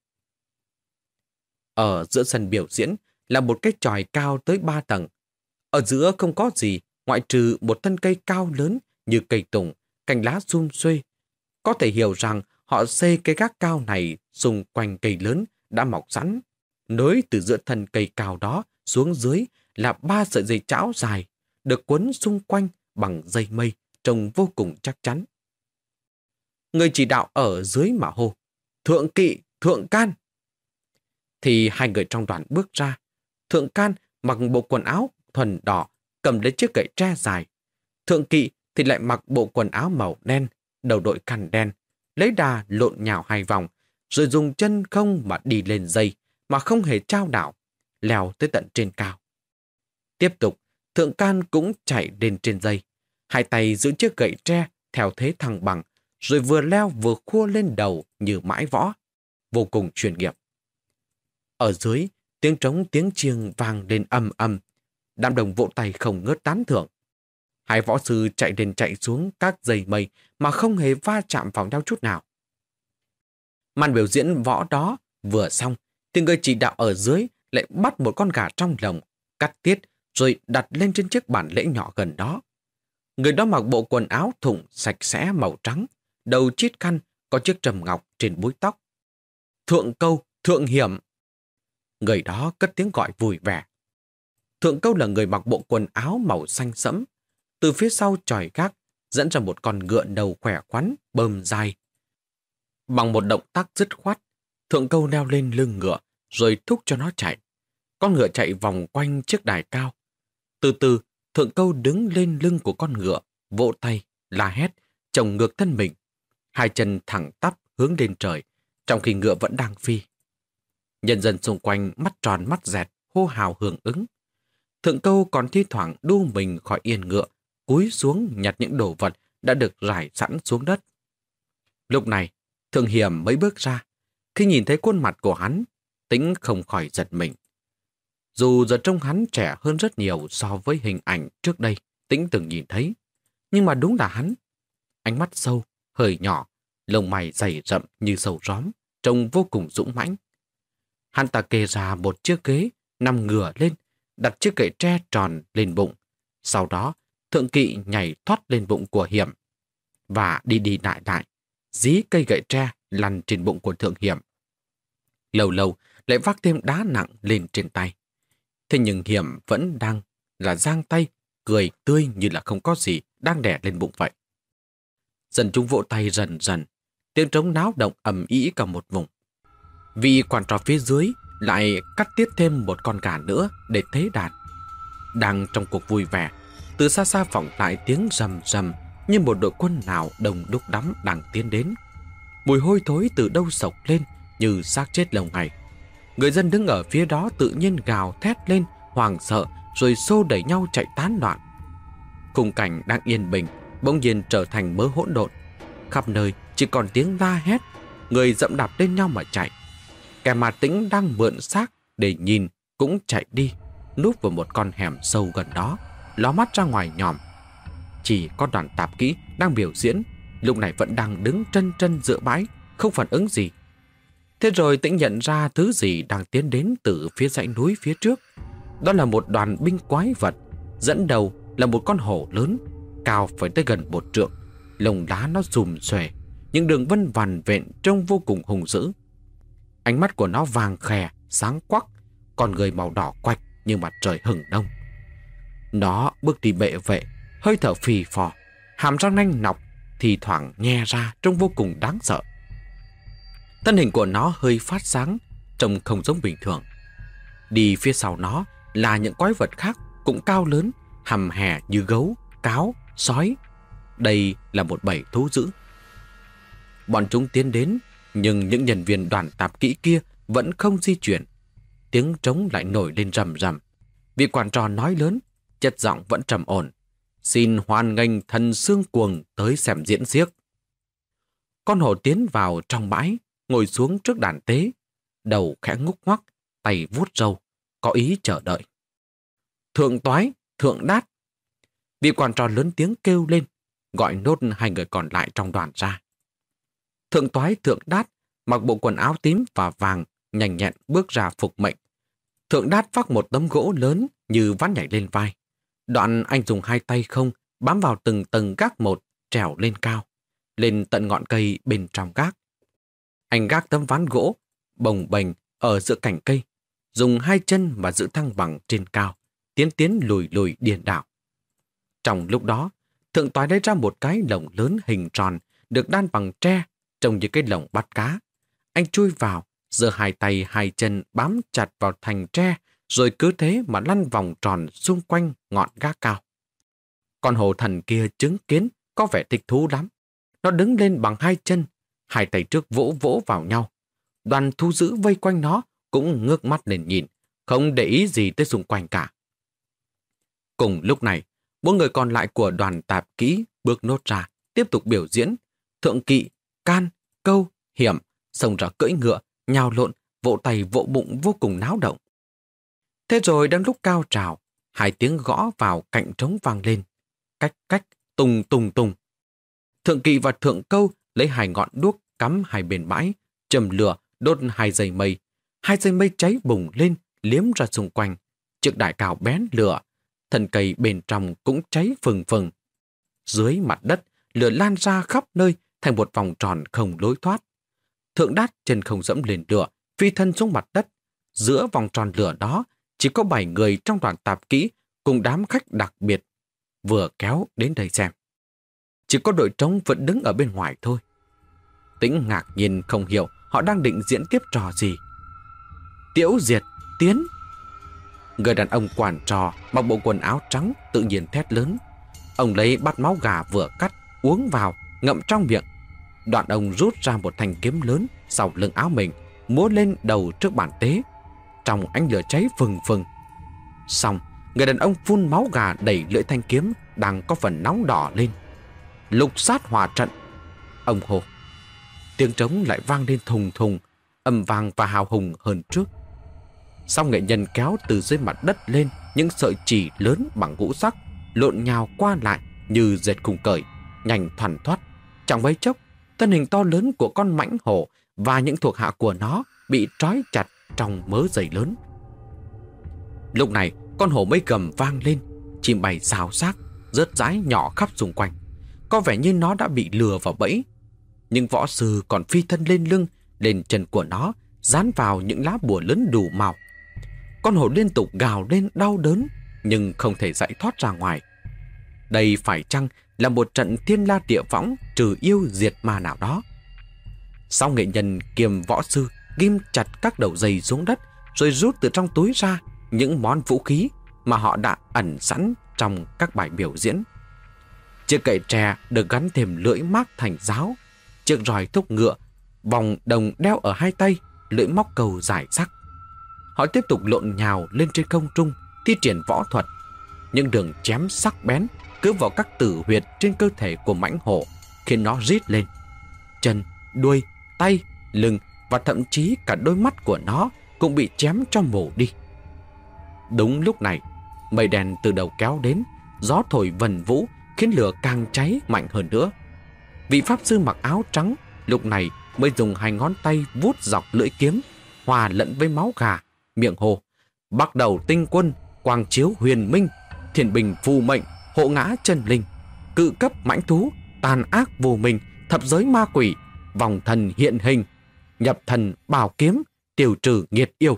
Ở giữa sân biểu diễn là một cái chòi cao tới ba tầng. Ở giữa không có gì ngoại trừ một thân cây cao lớn như cây tùng, cành lá sum xuê. Có thể hiểu rằng họ xây cây gác cao này xung quanh cây lớn đã mọc sẵn. Nối từ giữa thân cây cao đó xuống dưới là ba sợi dây chảo dài, được quấn xung quanh bằng dây mây, trông vô cùng chắc chắn. Người chỉ đạo ở dưới mà hô, "Thượng kỵ, thượng can!" Thì hai người trong đoàn bước ra. Thượng can mặc bộ quần áo thuần đỏ, cầm lấy chiếc gậy tre dài. Thượng kỵ thì lại mặc bộ quần áo màu đen, đầu đội khăn đen, lấy đà lộn nhào hai vòng, rồi dùng chân không mà đi lên dây, mà không hề trao đảo, leo tới tận trên cao. Tiếp tục, thượng can cũng chạy lên trên dây, hai tay giữ chiếc gậy tre theo thế thăng bằng, rồi vừa leo vừa khua lên đầu như mãi võ, vô cùng chuyên nghiệp. Ở dưới, tiếng trống tiếng chiêng vang lên ầm ầm, đám đồng vỗ tay không ngớt tán thưởng. Hai võ sư chạy lên chạy xuống các dây mây mà không hề va chạm vào nhau chút nào. Màn biểu diễn võ đó vừa xong, thì người chỉ đạo ở dưới lại bắt một con gà trong lồng, cắt tiết rồi đặt lên trên chiếc bàn lễ nhỏ gần đó. Người đó mặc bộ quần áo thụng sạch sẽ màu trắng, đầu chít khăn, có chiếc trầm ngọc trên búi tóc. Thượng câu, thượng hiểm. Người đó cất tiếng gọi vui vẻ. Thượng câu là người mặc bộ quần áo màu xanh sẫm. Từ phía sau chòi gác dẫn ra một con ngựa đầu khỏe khoắn, bờm dài. Bằng một động tác dứt khoát, thượng câu leo lên lưng ngựa rồi thúc cho nó chạy. Con ngựa chạy vòng quanh chiếc đài cao. Từ từ, thượng câu đứng lên lưng của con ngựa, vỗ tay, la hét, chồng ngược thân mình. Hai chân thẳng tắp hướng lên trời, trong khi ngựa vẫn đang phi. Nhân dân xung quanh mắt tròn mắt dẹt, hô hào hưởng ứng. Thượng Câu còn thi thoảng đu mình khỏi yên ngựa, cúi xuống nhặt những đồ vật đã được rải sẵn xuống đất. Lúc này, Thượng Hiểm mới bước ra. Khi nhìn thấy khuôn mặt của hắn, Tĩnh không khỏi giật mình. Dù giờ trông hắn trẻ hơn rất nhiều so với hình ảnh trước đây Tĩnh từng nhìn thấy, nhưng mà đúng là hắn. Ánh mắt sâu, hơi nhỏ, lông mày dày rậm như sầu róm, trông vô cùng dũng mãnh. Hắn ta kê ra một chiếc ghế, nằm ngửa lên, đặt chiếc gậy tre tròn lên bụng. Sau đó, Thượng Kỵ nhảy thoát lên bụng của Hiểm và đi đi lại lại, dí cây gậy tre lăn trên bụng của Thượng Hiểm. Lâu lâu lại vác thêm đá nặng lên trên tay. Thế nhưng Hiểm vẫn đang là giang tay, cười tươi như là không có gì đang đè lên bụng vậy. Dân chúng vỗ tay dần dần, tiếng trống náo động ầm ĩ cả một vùng. Vị quản trò phía dưới lại cắt tiết thêm một con gà nữa để thế đàn. Đang trong cuộc vui vẻ, từ xa xa vọng lại tiếng rầm rầm như một đội quân nào đông đúc đắm đang tiến đến. Mùi hôi thối từ đâu sộc lên như xác chết lâu ngày. Người dân đứng ở phía đó tự nhiên gào thét lên, hoảng sợ rồi xô đẩy nhau chạy tán loạn. Khung cảnh đang yên bình bỗng nhiên trở thành mớ hỗn độn. Khắp nơi chỉ còn tiếng la hét, người dẫm đạp lên nhau mà chạy. Kẻ mà Tĩnh đang mượn xác để nhìn cũng chạy đi, núp vào một con hẻm sâu gần đó, ló mắt ra ngoài nhòm. Chỉ có đoàn tạp kỹ đang biểu diễn, lúc này vẫn đang đứng trân trân giữa bãi, không phản ứng gì. Thế rồi Tĩnh nhận ra thứ gì đang tiến đến từ phía dãy núi phía trước. Đó là một đoàn binh quái vật, dẫn đầu là một con hổ lớn, cao phải tới gần một trượng, lông lá nó rùm xòe, những đường vân vằn vện trông vô cùng hung dữ. Ánh mắt của nó vàng khè, sáng quắc, con người màu đỏ quạch như mặt trời hừng đông. Nó bước đi bệ vệ, hơi thở phì phò, hàm răng nanh nọc, thì thoảng nhe ra trông vô cùng đáng sợ. Thân hình của nó hơi phát sáng, trông không giống bình thường. Đi phía sau nó là những quái vật khác cũng cao lớn, hầm hè như gấu, cáo, sói. Đây là một bầy thú dữ. Bọn chúng tiến đến, nhưng những nhân viên đoàn tạp kỹ kia vẫn không di chuyển. Tiếng trống lại nổi lên rầm rầm. Vị quản trò nói lớn, chất giọng vẫn trầm ổn. Xin hoan nghênh thần xương cuồng tới xem diễn xiếc. Con hổ tiến vào trong bãi, ngồi xuống trước đàn tế, đầu khẽ ngúc ngoắc, tay vuốt râu, có ý chờ đợi. Thượng toái, thượng đát. Vị quản trò lớn tiếng kêu lên, gọi nốt hai người còn lại trong đoàn ra. Thượng toái thượng đát mặc bộ quần áo tím và vàng, nhanh nhẹn bước ra phục mệnh. Thượng đát vác một tấm gỗ lớn như ván nhảy lên vai. Đoạn anh dùng hai tay không bám vào từng tầng gác một, trèo lên cao, lên tận ngọn cây bên trong gác. Anh gác tấm ván gỗ bồng bềnh ở giữa cành cây, dùng hai chân mà giữ thăng bằng trên cao, tiến tiến lùi lùi điên đảo. Trong lúc đó, thượng toái lấy ra một cái lồng lớn hình tròn được đan bằng tre, trông như cái lồng bắt cá. Anh chui vào, giơ hai tay hai chân bám chặt vào thành tre, rồi cứ thế mà lăn vòng tròn xung quanh ngọn gác cao. Con hổ thần kia chứng kiến có vẻ thích thú lắm. Nó đứng lên bằng hai chân, hai tay trước vỗ vỗ vào nhau. Đoàn thú dữ vây quanh nó cũng ngước mắt lên nhìn, không để ý gì tới xung quanh cả. Cùng lúc này, bốn người còn lại của đoàn tạp kỹ bước nốt ra, tiếp tục biểu diễn. Thượng Kỵ, Can, Câu, Hiểm xông ra cưỡi ngựa, nhào lộn, vỗ tay vỗ bụng vô cùng náo động. Thế rồi đang lúc cao trào, hai tiếng gõ vào cạnh trống vang lên. Cách cách, tùng tùng tùng. Thượng Kỵ và Thượng Câu lấy hai ngọn đuốc cắm hai bên bãi, châm lửa đốt hai dây mây. Hai dây mây cháy bùng lên, liếm ra xung quanh. Chiếc đài cao bén lửa, thân cây bên trong cũng cháy phừng phừng. Dưới mặt đất, lửa lan ra khắp nơi thành một vòng tròn không lối thoát. Thượng đát chân không dẫm lên lửa, phi thân xuống mặt đất. Giữa vòng tròn lửa đó chỉ có bảy người trong đoàn tạp kỹ cùng đám khách đặc biệt vừa kéo đến đây xem. Chỉ có đội trống vẫn đứng ở bên ngoài thôi. Tĩnh ngạc nhiên không hiểu họ đang định diễn tiếp trò gì. Tiễu Diệt, tiến! Người đàn ông quản trò mặc bộ quần áo trắng tự nhiên thét lớn. Ông lấy bát máu gà vừa cắt, uống vào, ngậm trong miệng. Đoạn ông rút ra một thanh kiếm lớn sau lưng áo mình, múa lên đầu trước bàn tế. Trong ánh lửa cháy phừng phừng. Xong, người đàn ông phun máu gà đẩy lưỡi thanh kiếm đang có phần nóng đỏ lên. Lục sát hỏa trận. Ông hô. Tiếng trống lại vang lên thùng thùng, âm vang và hào hùng hơn trước. Sau nghệ nhân kéo từ dưới mặt đất lên những sợi chỉ lớn bằng ngũ sắc, lộn nhào qua lại như dệt khung cởi, nhanh thoăn thoắt. Trong mấy chốc, thân hình to lớn của con mãnh hổ và những thuộc hạ của nó bị trói chặt trong mớ dây lớn. Lúc này, con hổ mới gầm vang lên, chim bay xào xạc, rớt rái nhỏ khắp xung quanh. Có vẻ như nó đã bị lừa vào bẫy. Nhưng võ sư còn phi thân lên lưng, lên chân của nó, dán vào những lá bùa lớn đủ màu. Con hổ liên tục gào lên đau đớn, nhưng không thể giải thoát ra ngoài. Đây phải chăng là một trận thiên la địa võng trừ yêu diệt ma nào đó? Sau nghệ nhân kiềm võ sư ghim chặt các đầu dây xuống đất, rồi rút từ trong túi ra những món vũ khí mà họ đã ẩn sẵn trong các bài biểu diễn. Chiếc cậy tre được gắn thêm lưỡi mác thành giáo, chiếc roi thúc ngựa, vòng đồng đeo ở hai tay, lưỡi móc cầu dài sắc. Họ tiếp tục lộn nhào lên trên không trung, thi triển võ thuật. Những đường chém sắc bén cứ vào các tử huyệt trên cơ thể của mãnh hổ, khiến nó rít lên. Chân, đuôi, tay, lưng và thậm chí cả đôi mắt của nó cũng bị chém cho mổ đi. Đúng lúc này, mây đen từ đầu kéo đến, gió thổi vần vũ khiến lửa càng cháy mạnh hơn nữa. Vị pháp sư mặc áo trắng lúc này mới dùng hai ngón tay vuốt dọc lưỡi kiếm, hòa lẫn với máu gà, miệng hồ: Bắt đầu tinh quân, quang chiếu huyền minh, thiên bình phù mệnh, hộ ngã chân linh, cự cấp mãnh thú, tàn ác vô minh, thập giới ma quỷ, vòng thần hiện hình, nhập thần bảo kiếm, tiêu trừ nghiệt yêu.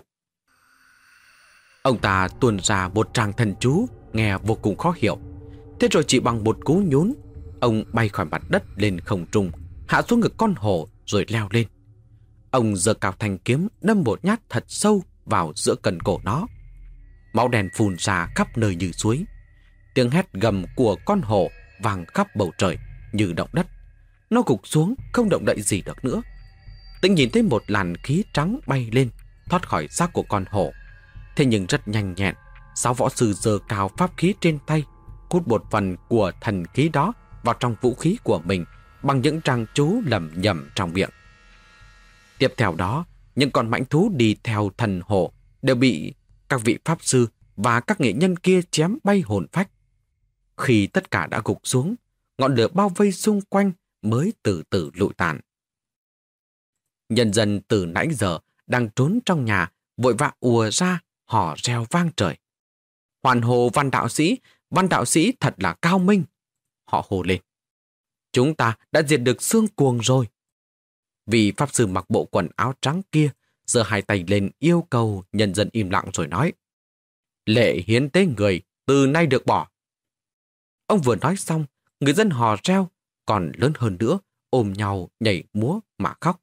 Ông ta tuôn ra một tràng thần chú nghe vô cùng khó hiểu. Thế rồi chỉ bằng một cú nhún, ông bay khỏi mặt đất lên không trung, hạ xuống ngực con hổ rồi leo lên. Ông giơ cao thanh kiếm đâm một nhát thật sâu vào giữa cần cổ nó. Máu đen phun ra khắp nơi như suối. Tiếng hét gầm của con hổ vang khắp bầu trời như động đất. Nó gục xuống không động đậy gì được nữa. Tĩnh nhìn thấy một làn khí trắng bay lên thoát khỏi xác của con hổ. Thế nhưng rất nhanh nhẹn, sáu võ sư giơ cao pháp khí trên tay, hút một phần của thần khí đó vào trong vũ khí của mình bằng những tràng chú lẩm nhẩm trong miệng. Tiếp theo đó, những con mãnh thú đi theo thần hổ đều bị các vị pháp sư và các nghệ nhân kia chém bay hồn phách. Khi tất cả đã gục xuống, ngọn lửa bao vây xung quanh mới từ từ lụi tàn. Nhân dân từ nãy giờ đang trốn trong nhà vội vã ùa ra hò reo vang trời. Hoàn hồ Văn đạo sĩ, Văn đạo sĩ thật là cao minh. Họ hô lên. Chúng ta đã diệt được xương cuồng rồi. Vị pháp sư mặc bộ quần áo trắng kia giơ hai tay lên yêu cầu nhân dân im lặng rồi nói: Lệ hiến tế người từ nay được bỏ. Ông vừa nói xong, người dân hò reo, còn lớn hơn nữa, ôm nhau nhảy múa mà khóc.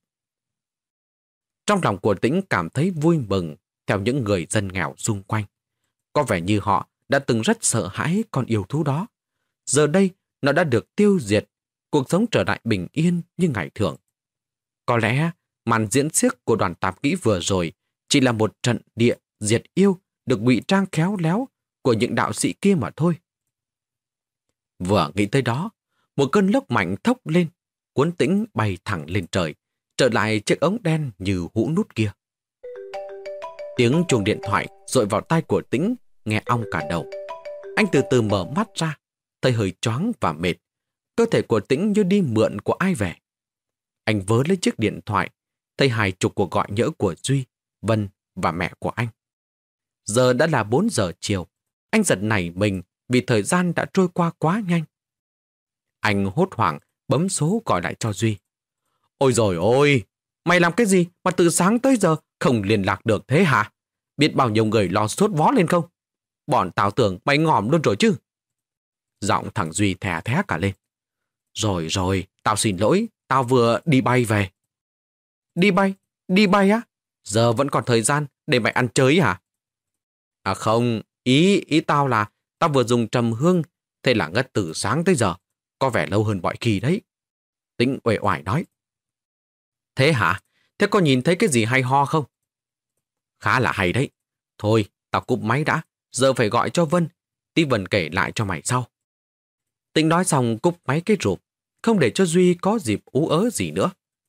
Trong lòng của Tĩnh cảm thấy vui mừng theo những người dân nghèo xung quanh. Có vẻ như họ đã từng rất sợ hãi con yêu thú đó. Giờ đây nó đã được tiêu diệt, cuộc sống trở lại bình yên như ngày thường. Có lẽ màn diễn xiếc của đoàn tạp kỹ vừa rồi chỉ là một trận địa diệt yêu được ngụy trang khéo léo của những đạo sĩ kia mà thôi. Vừa nghĩ tới đó, một cơn lốc mạnh thốc lên, cuốn Tĩnh bay thẳng lên trời, trở lại chiếc ống đen như hũ nút kia. Tiếng chuông điện thoại dội vào tai của Tĩnh, nghe ong cả đầu. Anh từ từ mở mắt ra, thấy hơi choáng và mệt. Cơ thể của Tĩnh như đi mượn của ai về. Anh vớ lấy chiếc điện thoại, thấy hai chục cuộc gọi nhỡ của Duy, Vân và mẹ của anh. Giờ đã là bốn giờ chiều, anh giật nảy mình vì thời gian đã trôi qua quá nhanh. Anh hốt hoảng bấm số gọi lại cho Duy. Ôi dồi ôi, mày làm cái gì mà từ sáng tới giờ không liên lạc được thế hả? Biết bao nhiêu người lo sốt vó lên không? Bọn tao tưởng mày ngỏm luôn rồi chứ. Giọng thằng Duy thè thé cả lên. Rồi rồi, tao xin lỗi, tao vừa đi bay về. Đi bay? Đi bay á? Giờ vẫn còn thời gian để mày ăn chơi hả? À không, ý ý tao là tao vừa dùng trầm hương Thế là ngất từ sáng tới giờ, có vẻ lâu hơn mọi khi đấy. Tĩnh uể oải nói. Thế hả? Thế có nhìn thấy cái gì hay ho không? Khá là hay đấy. Thôi, tao cúp máy đã, giờ phải gọi cho Vân. Tí Vân kể lại cho mày sau. Tĩnh nói xong cúp máy cái rụp, không để cho Duy có dịp ú ớ gì nữa.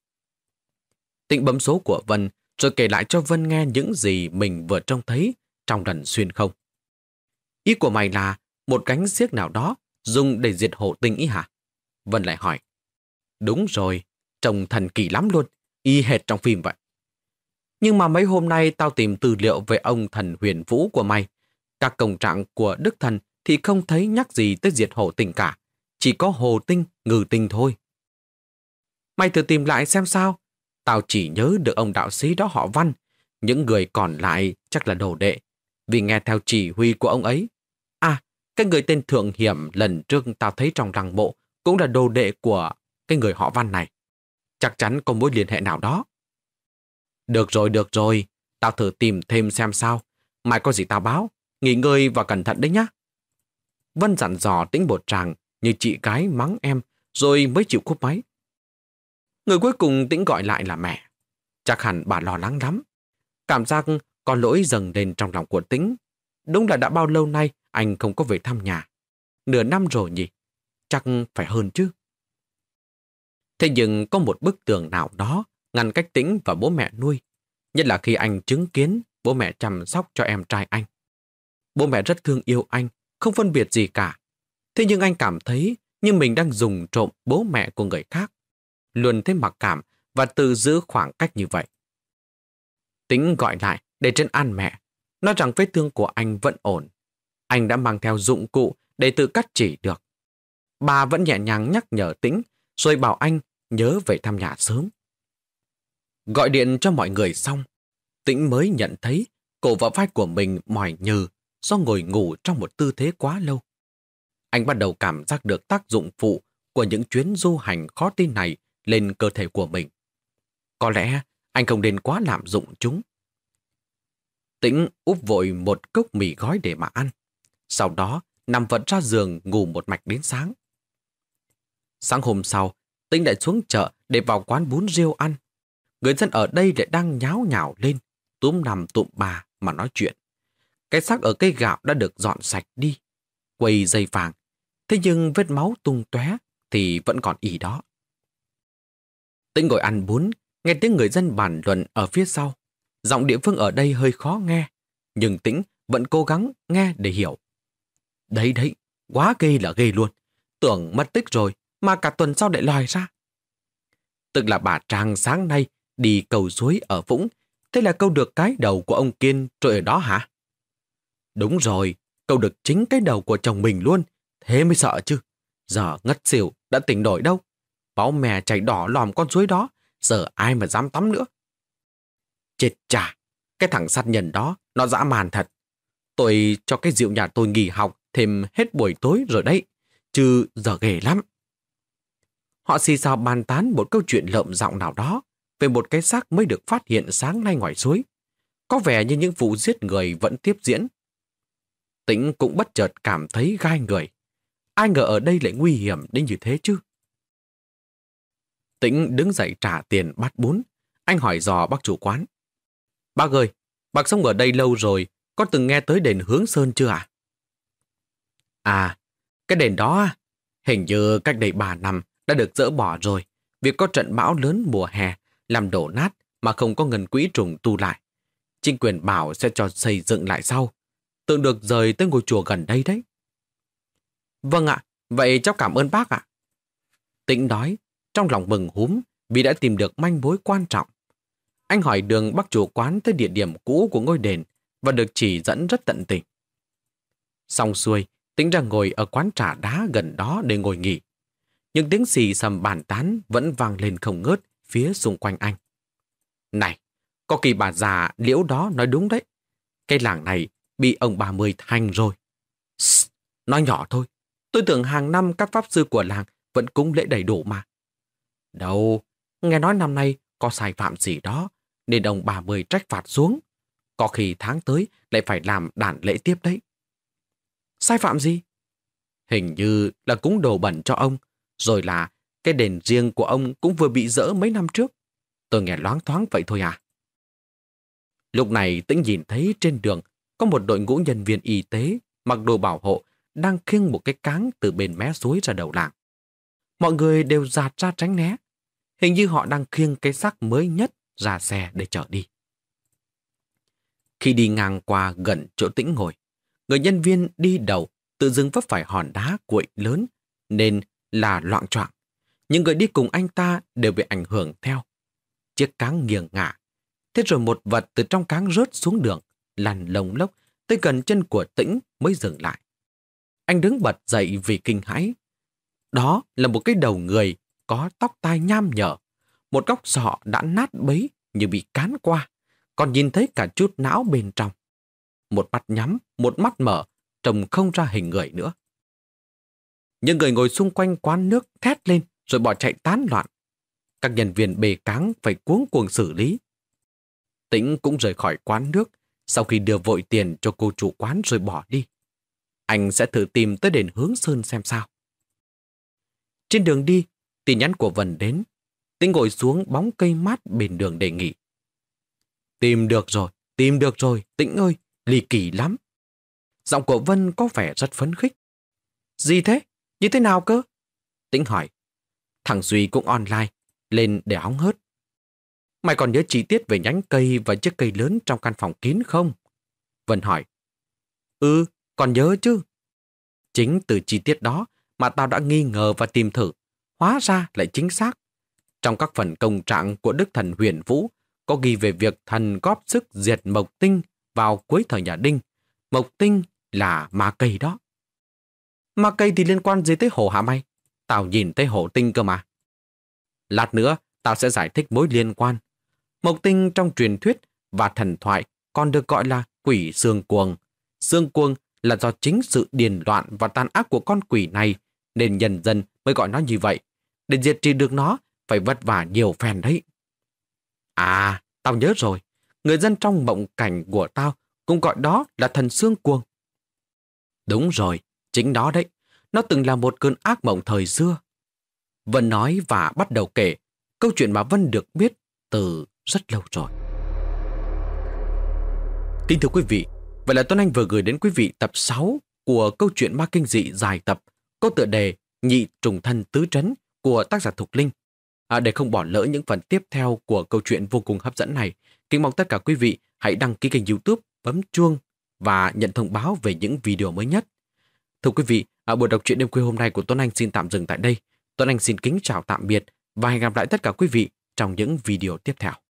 Tĩnh bấm số của Vân, rồi kể lại cho Vân nghe những gì mình vừa trông thấy trong lần xuyên không. Ý của mày là một cánh xiếc nào đó dùng để diệt hổ tinh ý hả? Vân lại hỏi. Đúng rồi, trông thần kỳ lắm luôn, y hệt trong phim vậy. Nhưng mà mấy hôm nay tao tìm tư liệu về ông thần huyền vũ của mày. Các công trạng của Đức Thần thì không thấy nhắc gì tới diệt hổ tinh cả. Chỉ có hồ tinh, ngư tinh thôi. Mày thử tìm lại xem sao. Tao chỉ nhớ được ông đạo sĩ đó họ Văn. Những người còn lại chắc là đồ đệ. Vì nghe theo chỉ huy của ông ấy. À, cái người tên Thượng Hiểm lần trước tao thấy trong lăng mộ cũng là đồ đệ của cái người họ Văn này. Chắc chắn có mối liên hệ nào đó. Được rồi, được rồi. Tao thử tìm thêm xem sao. Mai có gì tao báo. Nghỉ ngơi và cẩn thận đấy nhá. Vân dặn dò Tĩnh bột tràng như chị gái mắng em rồi mới chịu cúp máy. Người cuối cùng Tĩnh gọi lại là mẹ. Chắc hẳn bà lo lắng lắm. Cảm giác có lỗi dâng lên trong lòng của Tĩnh. Đúng là đã bao lâu nay anh không có về thăm nhà. Nửa năm rồi nhỉ? Chắc phải hơn chứ. Thế nhưng có một bức tường nào đó ngăn cách Tĩnh và bố mẹ nuôi. Nhất là khi anh chứng kiến bố mẹ chăm sóc cho em trai anh. Bố mẹ rất thương yêu anh, không phân biệt gì cả. Thế nhưng anh cảm thấy như mình đang dùng trộm bố mẹ của người khác. Luôn thấy mặc cảm và tự giữ khoảng cách như vậy. Tĩnh gọi lại để trấn an mẹ, nói rằng vết thương của anh vẫn ổn. Anh đã mang theo dụng cụ để tự cắt chỉ được. Bà vẫn nhẹ nhàng nhắc nhở Tĩnh, rồi bảo anh nhớ về thăm nhà sớm. Gọi điện cho mọi người xong, Tĩnh mới nhận thấy cổ và vai của mình mỏi nhừ do ngồi ngủ trong một tư thế quá lâu. Anh bắt đầu cảm giác được tác dụng phụ của những chuyến du hành khó tin này lên cơ thể của mình. Có lẽ anh không nên quá lạm dụng chúng. Tĩnh úp vội một cốc mì gói để mà ăn. Sau đó nằm vật ra giường ngủ một mạch đến sáng. Sáng hôm sau, Tĩnh lại xuống chợ để vào quán bún riêu ăn. Người dân ở đây lại đang nháo nhào lên, túm nằm tụm bà mà nói chuyện. Cái xác ở cây gạo đã được dọn sạch đi, quầy dây vàng. Thế nhưng vết máu tung tóe thì vẫn còn y đó. Tĩnh ngồi ăn bún, nghe tiếng người dân bàn luận ở phía sau. Giọng địa phương ở đây hơi khó nghe, nhưng Tĩnh vẫn cố gắng nghe để hiểu. Đấy đấy, quá ghê là ghê luôn. Tưởng mất tích rồi mà cả tuần sau lại lòi ra. Tức là bà Trang sáng nay đi cầu suối ở Vũng, thế là câu được cái đầu của ông Kiên trôi ở đó hả? Đúng rồi, câu được chính cái đầu của chồng mình luôn, thế mới sợ chứ. Giờ ngất xỉu, đã tỉnh nổi đâu. Máu mè chảy đỏ lòm con suối đó, giờ ai mà dám tắm nữa. Chết chà, cái thằng sát nhân đó, nó dã man thật. Tôi cho cái Diệu nhà tôi nghỉ học thêm hết buổi tối rồi đấy, chứ giờ ghê lắm. Họ xì xào bàn tán một câu chuyện lợm giọng nào đó về một cái xác mới được phát hiện sáng nay ngoài suối. Có vẻ như những vụ giết người vẫn tiếp diễn. Tĩnh cũng bất chợt cảm thấy gai người. Ai ngờ ở đây lại nguy hiểm đến như thế chứ. Tĩnh đứng dậy trả tiền bát bún. Anh hỏi dò bác chủ quán. Bác ơi, bác sống ở đây lâu rồi, có từng nghe tới đền Hướng Sơn chưa ạ? À? à, cái đền đó hình như cách đây ba năm đã được dỡ bỏ rồi. Việc có trận bão lớn mùa hè làm đổ nát mà không có ngân quỹ trùng tu lại. Chính quyền bảo sẽ cho xây dựng lại sau. Tưởng được rời tới ngôi chùa gần đây đấy. Vâng ạ, vậy cháu cảm ơn bác ạ. Tĩnh nói, trong lòng mừng húm vì đã tìm được manh mối quan trọng. Anh hỏi đường bác chủ quán tới địa điểm cũ của ngôi đền và được chỉ dẫn rất tận tình. Xong xuôi, Tĩnh ra ngồi ở quán trà đá gần đó để ngồi nghỉ. Nhưng tiếng xì xầm bàn tán vẫn vang lên không ngớt phía xung quanh anh. Này, có kỳ bà già Liễu đó nói đúng đấy. Cái làng này bị ông bà Mười thành rồi. Sss, nói nhỏ thôi. Tôi tưởng hàng năm các pháp sư của làng vẫn cúng lễ đầy đủ mà. Đâu, nghe nói năm nay có sai phạm gì đó nên ông bà Mười trách phạt xuống. Có khi tháng tới lại phải làm đản lễ tiếp đấy. Sai phạm gì? Hình như là cúng đồ bẩn cho ông, rồi là cái đền riêng của ông cũng vừa bị dỡ mấy năm trước. Tôi nghe loáng thoáng vậy thôi à. Lúc này Tĩnh nhìn thấy trên đường có một đội ngũ nhân viên y tế mặc đồ bảo hộ đang khiêng một cái cáng từ bên mé suối ra đầu làng. Mọi người đều dạt ra tránh né. Hình như họ đang khiêng cái xác mới nhất ra xe để chở đi. Khi đi ngang qua gần chỗ Tĩnh ngồi, người nhân viên đi đầu tự dưng vấp phải hòn đá cuội lớn nên là loạng choạng. Những người đi cùng anh ta đều bị ảnh hưởng theo. Chiếc cáng nghiêng ngả. Thế rồi một vật từ trong cáng rớt xuống đường, lăn lông lốc tới gần chân của Tĩnh mới dừng lại. Anh đứng bật dậy vì kinh hãi. Đó là một cái đầu người có tóc tai nham nhở. Một góc sọ đã nát bấy như bị cán qua, còn nhìn thấy cả chút não bên trong. Một mắt nhắm, một mắt mở, trông không ra hình người nữa. Những người ngồi xung quanh quán nước thét lên rồi bỏ chạy tán loạn. Các nhân viên bê cáng phải cuống cuồng xử lý. Tĩnh cũng rời khỏi quán nước sau khi đưa vội tiền cho cô chủ quán rồi bỏ đi. Anh sẽ thử tìm tới đền Hướng Sơn xem sao. Trên đường đi, tin nhắn của Vân đến. Tĩnh ngồi xuống bóng cây mát bên đường đề nghị. Tìm được rồi, tìm được rồi, Tĩnh ơi, ly kỳ lắm. Giọng của Vân có vẻ rất phấn khích. Gì thế? Như thế nào cơ? Tĩnh hỏi. Thằng Duy cũng online, lên để hóng hớt. Mày còn nhớ chi tiết về nhánh cây và chiếc cây lớn trong căn phòng kín không? Vân hỏi. Ừ, còn nhớ chứ. Chính từ chi tiết đó mà tao đã nghi ngờ và tìm thử. Hóa ra lại chính xác. Trong các phần công trạng của Đức Thần Huyền Vũ có ghi về việc thần góp sức diệt Mộc Tinh vào cuối thời nhà Đinh. Mộc Tinh là ma cây đó. Ma cây thì liên quan gì tới hổ hả mày? Tao nhìn thấy hổ tinh cơ mà. Lát nữa tao sẽ giải thích mối liên quan. Mộc Tinh trong truyền thuyết và thần thoại còn được gọi là quỷ xương cuồng. Xương cuồng là do chính sự điên loạn và tàn ác của con quỷ này nên nhân dân mới gọi nó như vậy. Để diệt trừ được nó phải vất vả nhiều phen đấy. À, tao nhớ rồi. Người dân trong mộng cảnh của tao cũng gọi đó là thần xương cuồng. Đúng rồi, chính đó đấy. Nó từng là một cơn ác mộng thời xưa. Vân nói và bắt đầu kể câu chuyện mà Vân được biết từ rất lâu rồi. Kính thưa quý vị, vậy là Tuấn Anh vừa gửi đến quý vị tập sáu của câu chuyện ma kinh dị dài tập có tựa đề Nhị trùng thân tứ trấn của tác giả Thục Linh. À, để không bỏ lỡ những phần tiếp theo của câu chuyện vô cùng hấp dẫn này, kính mong tất cả quý vị hãy đăng ký kênh YouTube, bấm chuông và nhận thông báo về những video mới nhất. Thưa quý vị, à, buổi đọc truyện đêm khuya hôm nay của Tuấn Anh xin tạm dừng tại đây. Tuấn Anh xin kính chào tạm biệt và hẹn gặp lại tất cả quý vị trong những video tiếp theo.